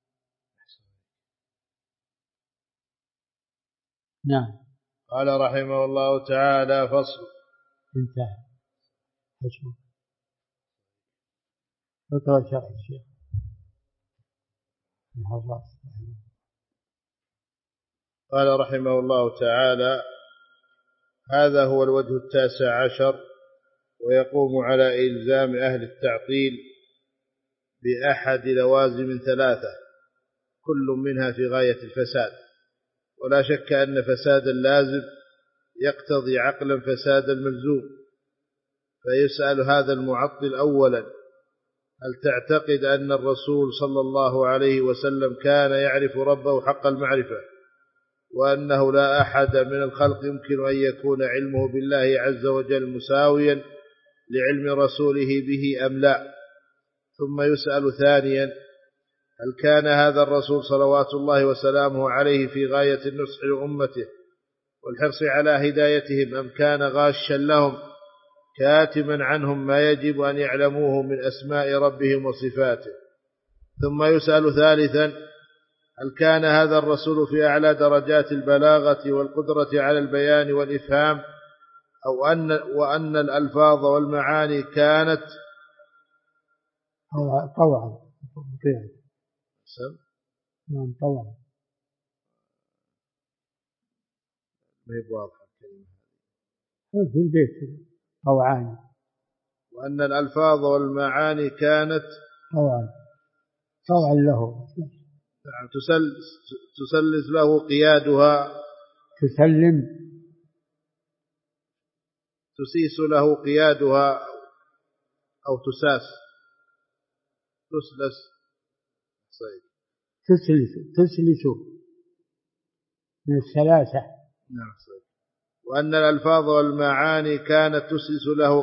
نعم. قال رحمه الله تعالى: فصل. انتهى. حسبك. اقرأ شرح الشيخ الحراس. قال رحمه الله تعالى: هذا هو الوجه 19، ويقوم على إلزام أهل التعطيل بأحد لوازم 3 كل منها في غاية الفساد، ولا شك أن فساد اللازم يقتضي عقلا فساد الملزوم. فيسأل هذا المعطل أولا: هل تعتقد أن الرسول صلى الله عليه وسلم كان يعرف ربه حق المعرفة، وأنه لا أحد من الخلق يمكن أن يكون علمه بالله عز وجل مساويا لعلم رسوله به أم لا؟ ثم يسأل ثانيا: هل كان هذا الرسول صلوات الله وسلامه عليه في غاية النصح لأمته والحرص على هدايتهم، أم كان غاشا لهم كاتما عنهم ما يجب أن يعلموه من أسماء ربهم وصفاته؟ ثم يسأل ثالثا: هل كان هذا الرسول في أعلى درجات البلاغة والقدرة على البيان والإفهام، وأن الألفاظ والمعاني كانت طوعا نعم طوعا. ما هي واضحة الكلمة في البيت طوعان. وأن الألفاظ والمعاني كانت طوعا له. نعم. تسلس له قيادها، تسيس له قيادها أو تساس، تسلس صحيح. تسلس من السلاسة. نعم صحيح. وأن الألفاظ والمعاني كانت تسلس له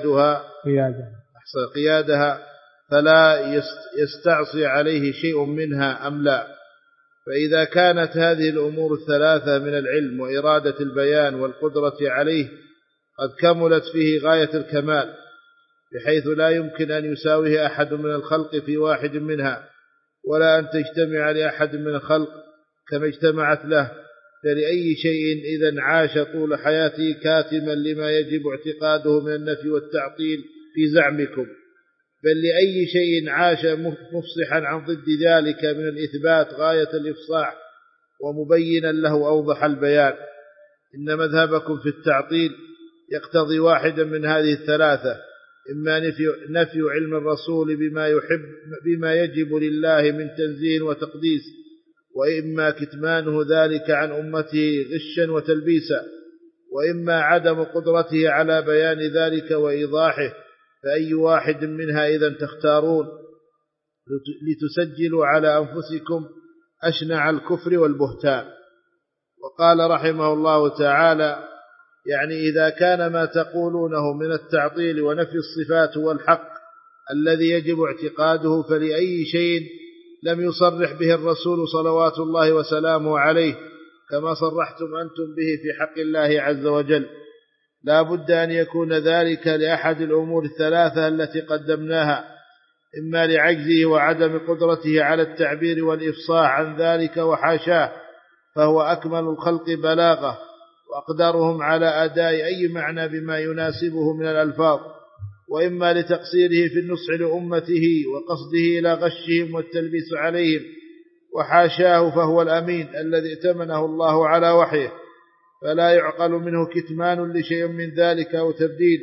قيادها فلا يستعصي عليه شيء منها أم لا؟ فإذا كانت هذه الأمور 3 من العلم وإرادة البيان والقدرة عليه قد كملت فيه غاية الكمال، بحيث لا يمكن أن يساويه أحد من الخلق في واحد منها، ولا أن تجتمع لأحد من الخلق كما اجتمعت له، فلأي شيء إذن عاش طول حياته كاتما لما يجب اعتقاده من النفي والتعطيل في زعمكم، بل لأي شيء عاش مفصحا عن ضد ذلك من الإثبات غاية الإفصاح ومبينا له أوضح البيان. إن مذهبكم في التعطيل يقتضي واحدا من هذه 3: إما نفي علم الرسول بما يجب لله من تنزيه وتقديس، وإما كتمانه ذلك عن أمته غشا وتلبيسا، وإما عدم قدرته على بيان ذلك وإيضاحه. فأي واحد منها إذن تختارون لتسجلوا على أنفسكم أشنع الكفر والبهتان؟ وقال رحمه الله تعالى: يعني إذا كان ما تقولونه من التعطيل ونفي الصفات هو الحق الذي يجب اعتقاده، فلأي شيء لم يصرح به الرسول صلوات الله وسلامه عليه كما صرحتم أنتم به في حق الله عز وجل؟ لا بد أن يكون ذلك لأحد الأمور 3 التي قدمناها: إما لعجزه وعدم قدرته على التعبير والإفصاح عن ذلك وحاشاه، فهو أكمل الخلق بلاغة وأقدرهم على أداء أي معنى بما يناسبه من الألفاظ، وإما لتقصيره في النصح لأمته وقصده إلى غشهم والتلبيس عليهم، وحاشاه فهو الأمين الذي ائتمنه الله على وحيه، فلا يعقل منه كتمان لشيء من ذلك أو تبديل،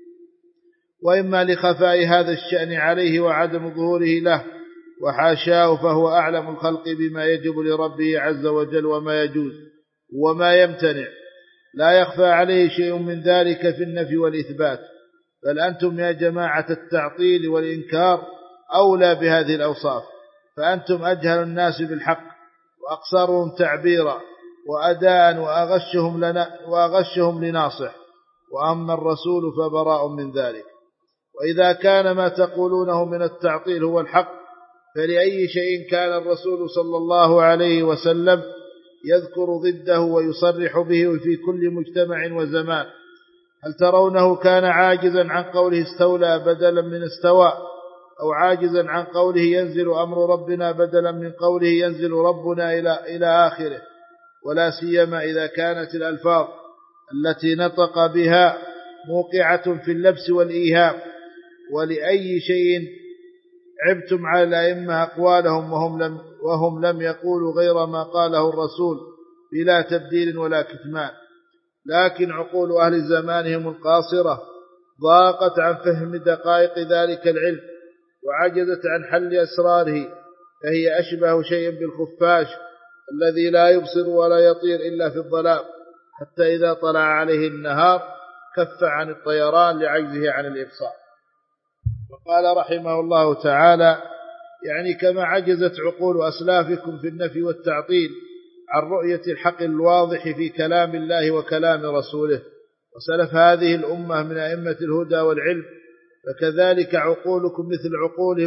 وإما لخفاء هذا الشأن عليه وعدم ظهوره له، وحاشاه فهو أعلم الخلق بما يجب لربه عز وجل وما يجوز وما يمتنع، لا يخفى عليه شيء من ذلك في النفي والإثبات. بل أنتم يا جماعة التعطيل والإنكار أولى بهذه الأوصاف، فأنتم أجهل الناس بالحق وأقصرهم تعبيرا وأداء وأغشهم لناصح، وأما الرسول فبراء من ذلك. وإذا كان ما تقولونه من التعطيل هو الحق، فلأي شيء كان الرسول صلى الله عليه وسلم يذكر ضده ويصرح به في كل مجتمع وزمان؟ هل ترونه كان عاجزا عن قوله استولى بدلا من استوى، أو عاجزا عن قوله ينزل أمر ربنا بدلا من قوله ينزل ربنا إلى آخره؟ ولا سيما إذا كانت الألفاظ التي نطق بها موقعة في اللبس والإيهام. ولأي شيء عبتم على الأئمة أقوالهم وهم لم يقولوا غير ما قاله الرسول بلا تبديل ولا كتمان، لكن عقول أهل زمانهم القاصرة ضاقت عن فهم دقائق ذلك العلم وعجزت عن حل أسراره، فهي أشبه شيء بالخفاش الذي لا يبصر ولا يطير إلا في الظلام، حتى إذا طلع عليه النهار كف عن الطيران لعجزه عن الإبصار. وقال رحمه الله تعالى: يعني كما عجزت عقول أسلافكم في النفي والتعطيل عن رؤية الحق الواضح في كلام الله وكلام رسوله وسلف هذه الأمة من أئمة الهدى والعلم، فكذلك عقولكم مثل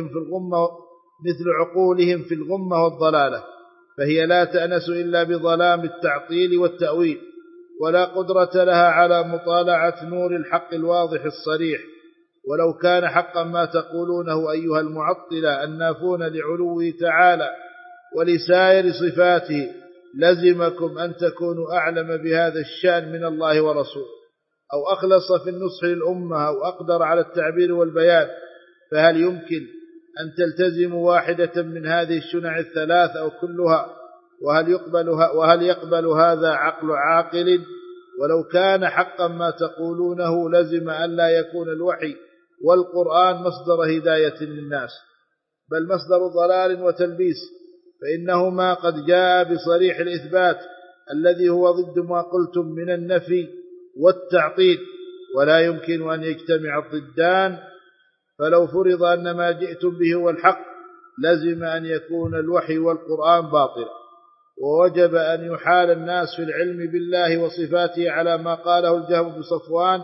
عقولهم في الغمة والضلالة، فهي لا تأنس إلا بظلام التعطيل والتأويل، ولا قدرة لها على مطالعة نور الحق الواضح الصريح. ولو كان حقا ما تقولونه أيها المعطلة النافون لعلوه تعالى ولسائر صفاته، لزمكم أن تكونوا أعلم بهذا الشأن من الله ورسوله، أو أخلص في النصح للأمة، أو أقدر على التعبير والبيان. فهل يمكن أن تلتزموا واحدة من هذه الشنع الثلاث أو كلها؟ وهل يقبل هذا عقل عاقل؟ ولو كان حقا ما تقولونه لزم أن لا يكون الوحي والقرآن مصدر هداية للناس، بل مصدر ضلال وتلبيس، فإنهما قد جاء بصريح الإثبات الذي هو ضد ما قلتم من النفي والتعطيل، ولا يمكن أن يجتمع الضدان. فلو فرض أن ما جئتم به هو الحق لزم أن يكون الوحي والقرآن باطلا، ووجب أن يحال الناس في العلم بالله وصفاته على ما قاله الجهم بن صفوان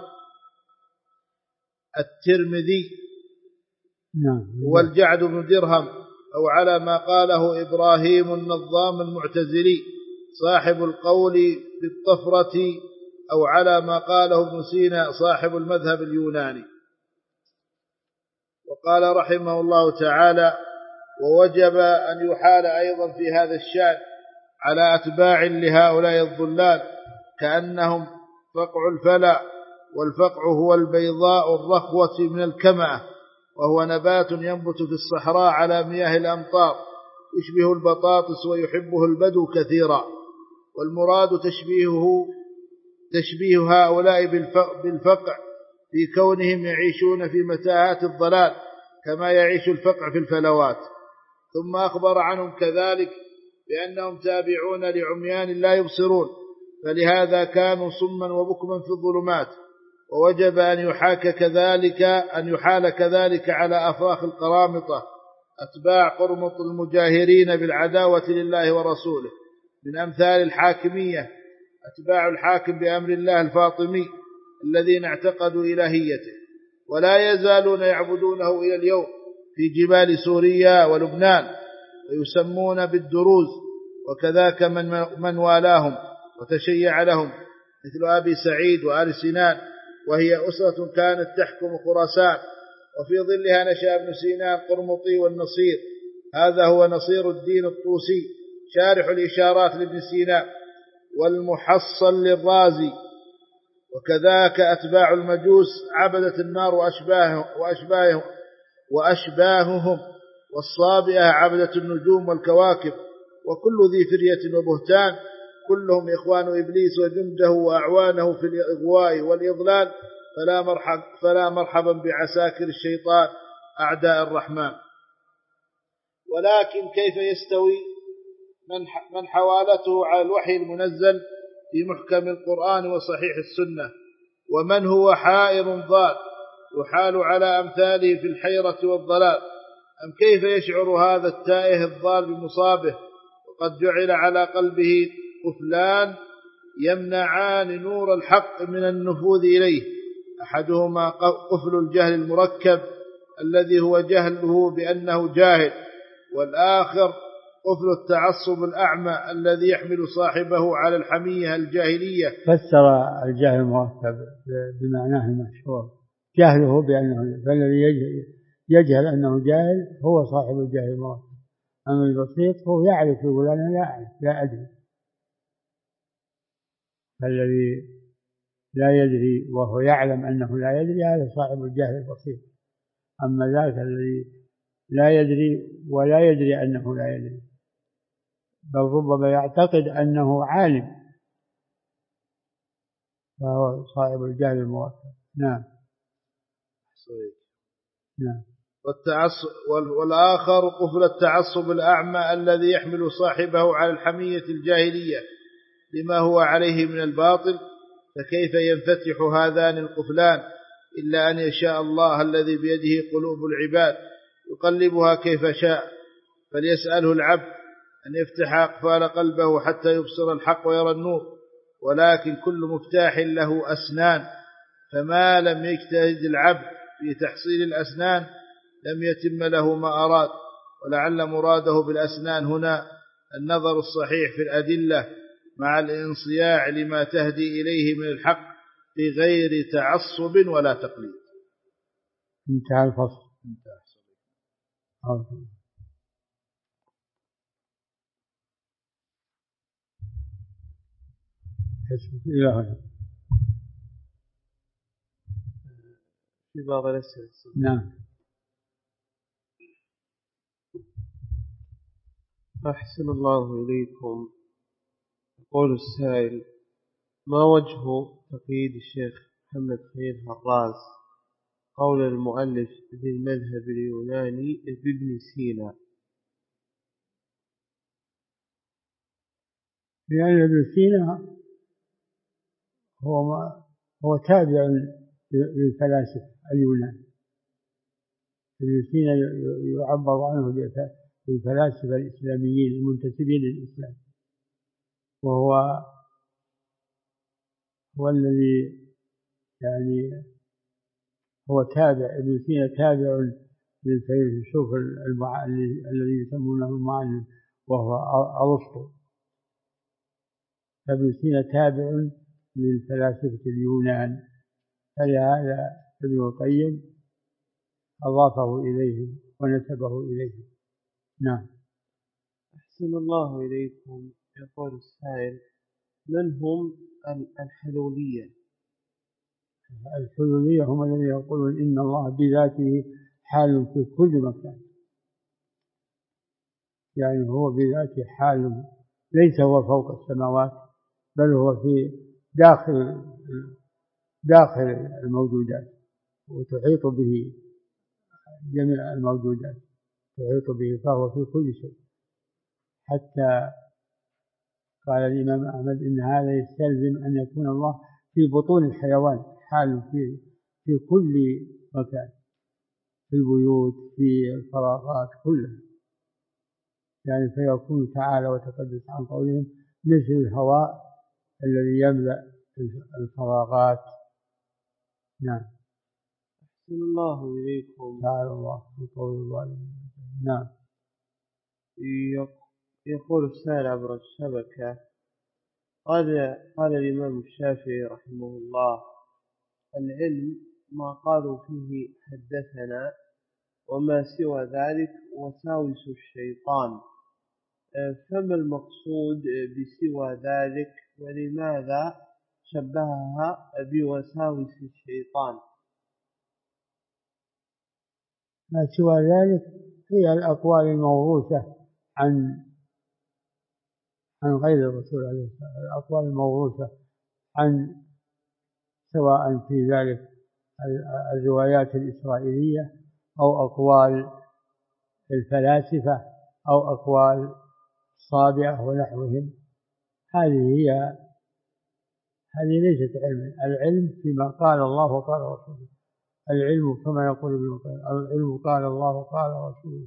الترمذي والجعد بن درهم، أو على ما قاله إبراهيم النظام المعتزلي صاحب القول بالطفرة، أو على ما قاله ابن سينا صاحب المذهب اليوناني. وقال رحمه الله تعالى: ووجب أن يحال أيضا في هذا الشأن على أتباع لهؤلاء الضلال كأنهم فقع الفلا، والفقع هو البيضاء الرخوة من الكمأة، وهو نبات ينبت في الصحراء على مياه الأمطار، يشبه البطاطس ويحبه البدو كثيرا. والمراد تشبيه هؤلاء بالفقع في كونهم يعيشون في متاهات الضلال كما يعيش الفقع في الفلوات. ثم أخبر عنهم كذلك بأنهم تابعون لعميان لا يبصرون، فلهذا كانوا صما وبكما في الظلمات. ووجب أن يحال كذلك على أفراخ القرامطة أتباع قرمط المجاهرين بالعداوة لله ورسوله، من أمثال الحاكمية أتباع الحاكم بأمر الله الفاطمي الذين اعتقدوا إلهيته، ولا يزالون يعبدونه إلى اليوم في جبال سوريا ولبنان، ويسمون بالدروز، وكذاك من والاهم وتشيع لهم مثل أبي سعيد وآل سنان، وهي أسرة كانت تحكم خراسان، وفي ظلها نشأ ابن سينان قرمطي والنصير. هذا هو نصير الدين الطوسي شارح الإشارات لابن سينان والمحصل للرازي. وكذاك أتباع المجوس عبدة النار وأشباههم، والصابئة عبدة النجوم والكواكب، وكل ذي فرية وبهتان، كلهم إخوان إبليس وجنده وأعوانه في الإغواء والإضلال، فلا مرحبا بعساكر الشيطان أعداء الرحمن. ولكن كيف يستوي من حوالته على الوحي المنزل في محكم القرآن وصحيح السنة، ومن هو حائر ضال يحال على أمثاله في الحيرة والضلال؟ أم كيف يشعر هذا التائه الضال بمصابه وقد جعل على قلبه قفلان يمنعان نور الحق من النفوذ إليه؟ أحدهما قفل الجهل المركب الذي هو جهله بأنه جاهل، والآخر قفل التعصب الأعمى الذي يحمل صاحبه على الحمية الجاهلية. فسر الجهل المركب بمعناه المشهور، جهله بأنه، فالذي يجهل أنه جاهل هو صاحب الجهل المركب. أما البسيط هو يعرف، يقول أنا لا أعرف لا أدري. فالذي لا يدري وهو يعلم أنه لا يدري هذا صاحب الجهل البسيط. أما ذاك الذي لا يدري ولا يدري أنه لا يدري، بل ربما يعتقد أنه عالم، فهو صاحب الجهل المركب. نعم. نعم. والآخر قفل التعصب الأعمى الذي يحمل صاحبه على الحمية الجاهلية لما هو عليه من الباطل. فكيف ينفتح هذان القفلان إلا أن يشاء الله الذي بيده قلوب العباد يقلبها كيف شاء. فليسأله العبد أن يفتح أقفال قلبه حتى يبصر الحق ويرى النور، ولكن كل مفتاح له أسنان، فما لم يجتهد العبد في تحصيل الأسنان لم يتم له ما أراد. ولعل مراده بالأسنان هنا النظر الصحيح في الأدلة مع الانصياع لما تهدي إليه من الحق بغير تعصب ولا تقليد. انتهى الفصل. إلى هنا في بعض الأسئلة. نعم. أحسن الله إليكم. يقول السائل: ما وجه تقييد الشيخ محمد خليل هراس قول المؤلف ذي المذهب اليوناني بابن سينا؟ لأن ابن سينا هو تابع للفلاسفة اليونان. ابن سينا يعبر عنه بالفلاسفة الإسلاميين المنتسبين للإسلام، وهو الذي يعني هو تابع، ابن سينا تابع للفيلسوف الذي يسمونه المعلم وهو أرسطو. ابن سينا تابع للفلاسفة اليونان، فلهذا ابن القيم أضافه إليهم ونسبه إليهم. نعم. أحسن الله إليكم. يقول السائل: من هم الحلولية؟ الحلولية هم الذين يقولون إن الله بذاته حال في كل مكان، يعني هو بذاته حال، ليس هو فوق السماوات بل هو في داخل الموجودات، وتحيط به جميع الموجودات، تحيط به، فهو في كل شيء. حتى قال الإمام أحمد إن هذا يستلزم أن يكون الله في بطون الحيوان، حال في كل مكان، في البيوت، في الفراغات كلها، يعني فيكون تعالى وتقدس عن قولهم مثل الهواء الذي يملأ الفراغات. نعم. أحسن الله إليكم. تعالى الله من قول الظالمين. نعم. يقول السائل عبر الشبكة: قال الإمام الشافعي رحمه الله: العلم ما قالوا فيه حدثنا، وما سوى ذلك وساوس الشيطان. فما المقصود بسوى ذلك، ولماذا شبهها بوساوس الشيطان؟ ما سوى ذلك هي الأقوال الموروثة عن غير الرسول عليه الصلاة والسلام، الأقوال الموروثة عن، سواء في ذلك الروايات الإسرائيلية أو أقوال الفلاسفة أو أقوال الصابعة ونحوهم. هذه ليست علما. العلم فيما قال الله وقال رسوله. العلم كما يقول ابن القيم: العلم قال الله وقال رسوله.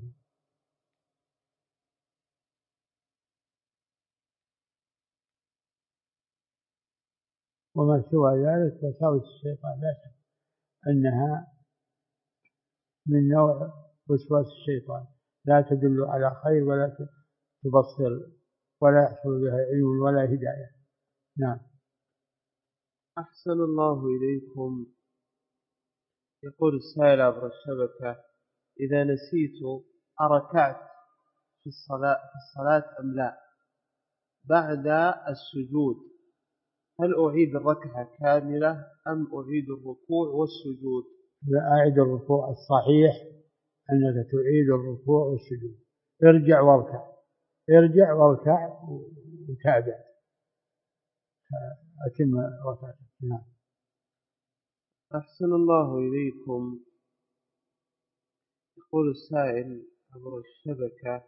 وما سوى ذلك وساوس الشيطان لا شك. أنها من نوع وسواس الشيطان، لا تدل على خير ولا تبصر ولا يحصل بها علم ولا هداية. نعم. أحسن الله إليكم. يقول السائل عبر الشبكة: إذا نسيت أركعت في الصلاة أم لا بعد السجود، هل أعيد الركعة كاملة أم أعيد الركوع والسجود؟ أعيد الركوع. الصحيح أنك تعيد الركوع والسجود. ارجع واركع وتابع أتم ركعتك. نعم. أحسن الله إليكم. يقول السائل عبر الشبكة: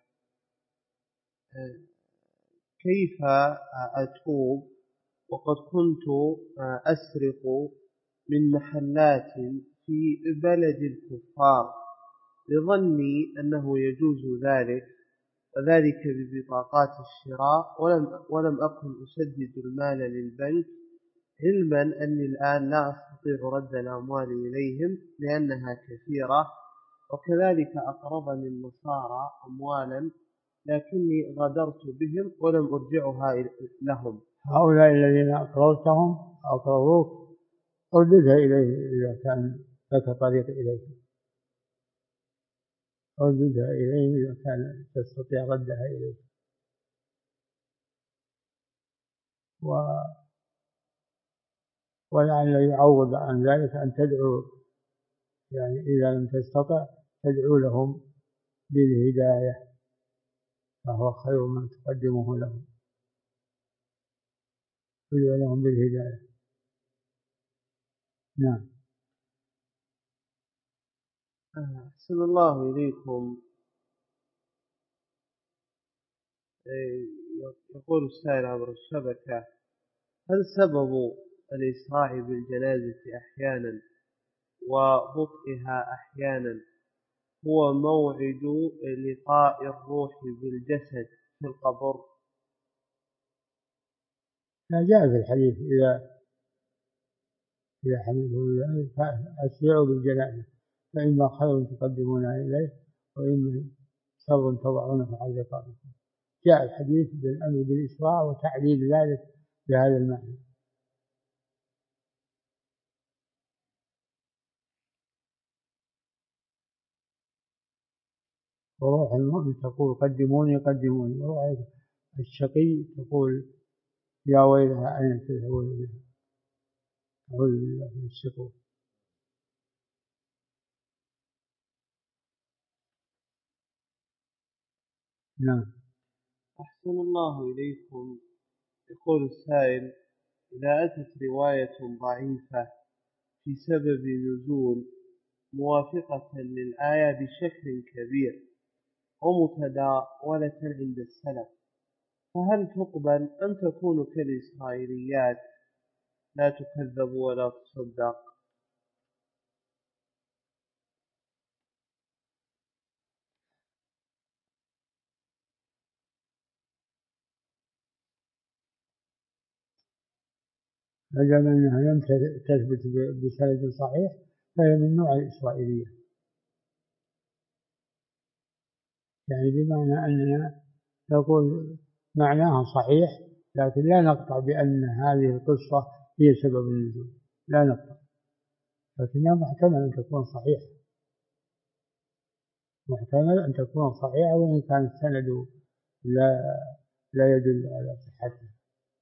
كيف أتوب وقد كنت أسرق من محلات في بلد الكفار لظني أنه يجوز ذلك، وذلك ببطاقات الشراء، ولم أكن أسدد المال للبنك، علما أني الآن لا أستطيع رد الأموال إليهم لأنها كثيرة، وكذلك أقرضني النصارى أموالا لكني غادرت بهم ولم أرجعها لهم. هؤلاء الذين أقرضوك رددها إليه إذا كان لك طريق إليه، رددها إليه إذا كان تستطيع ردها إليه. ولعل يعوض عن ذلك أن تدعو، يعني إذا لم تستطع تدعو لهم بالهداية، فهو خير ما تقدمه لهم. تدعو لهم بالهداية. نعم. أحسن الله إليكم. يقول السائل عبر الشبكة: هل سبب الإسراع بالجنازة أحيانا وبطئها أحيانا هو موعد لقاء الروح بالجسد في القبر؟ لا، جاء في الحديث إذا حمله الله فأسرعوا بالجنازة فإما خير تقدمون إليه وإما شر تضعونه عن رقابكم. جاء الحديث بالأمر بالإسراع وتعليل ذلك بهذا المعنى. وروح المؤمن تقول قدموني قدموني، وروح الشقي تقول يا ويلها أين تذهبون بها. أعوذ بالله من الشقوق. نعم. أحسن الله إليكم. يقول السائل: إذا أتت رواية ضعيفة في سبب نزول موافقة للآية بشكل كبير ومتداولة عند السلف، فهل تقبل أن تكون كالإسرائيليات لا تكذب ولا تصدق؟ ما أنها لم تثبت بسند صحيح فهي من نوع الإسرائيلية، يعني بمعنى أننا نقول معناها صحيح لكن لا نقطع بأن هذه القصة هي سبب النزول، لا نقطع، لكنها محتمل أن تكون صحيحة، محتمل أن تكون صحيحة وإن كان السند لا يدل على صحتها.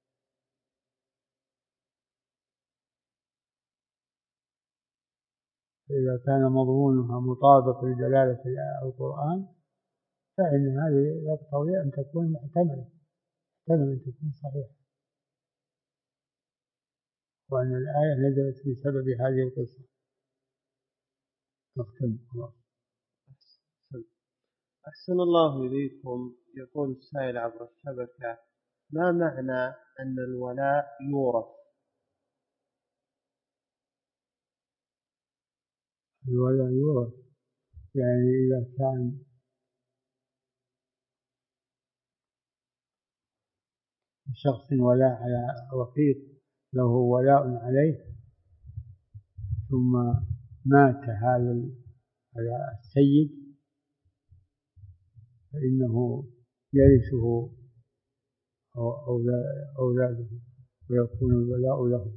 إذا كان مضمونها مطابق لدلالة القرآن فإن هذه يقتضي أن تكون محتملة أن تكون صحيحة، وأن الآية نزلت بسبب هذه القصة. أحسن الله إليكم. يقول السائل عبر الشبكة: ما معنى أن الولاء يورث؟ الولاء يورث يعني إذا كان شخص ولاء على رفيق له ولاء عليه ثم مات هذا السيد فإنه يرثه أولاده ويكون الولاء له.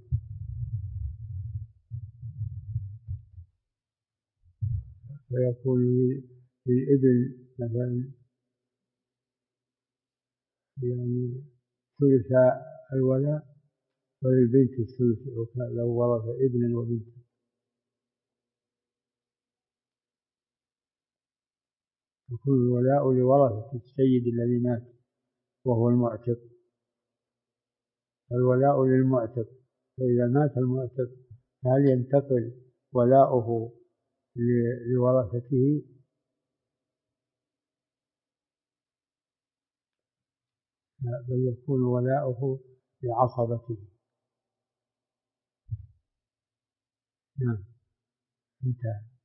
فيكون للابن مثلا يعني ثلث الولاء، وللبنت الثلث لو ورث ابنا وبنتا. يكون الولاء لورثة السيد الذي مات وهو المعتق، الولاء للمعتق. فإذا مات المعتق هل ينتقل ولاؤه لورثته؟ بل يكون ولاؤه لعصبته. نعم، انتهى.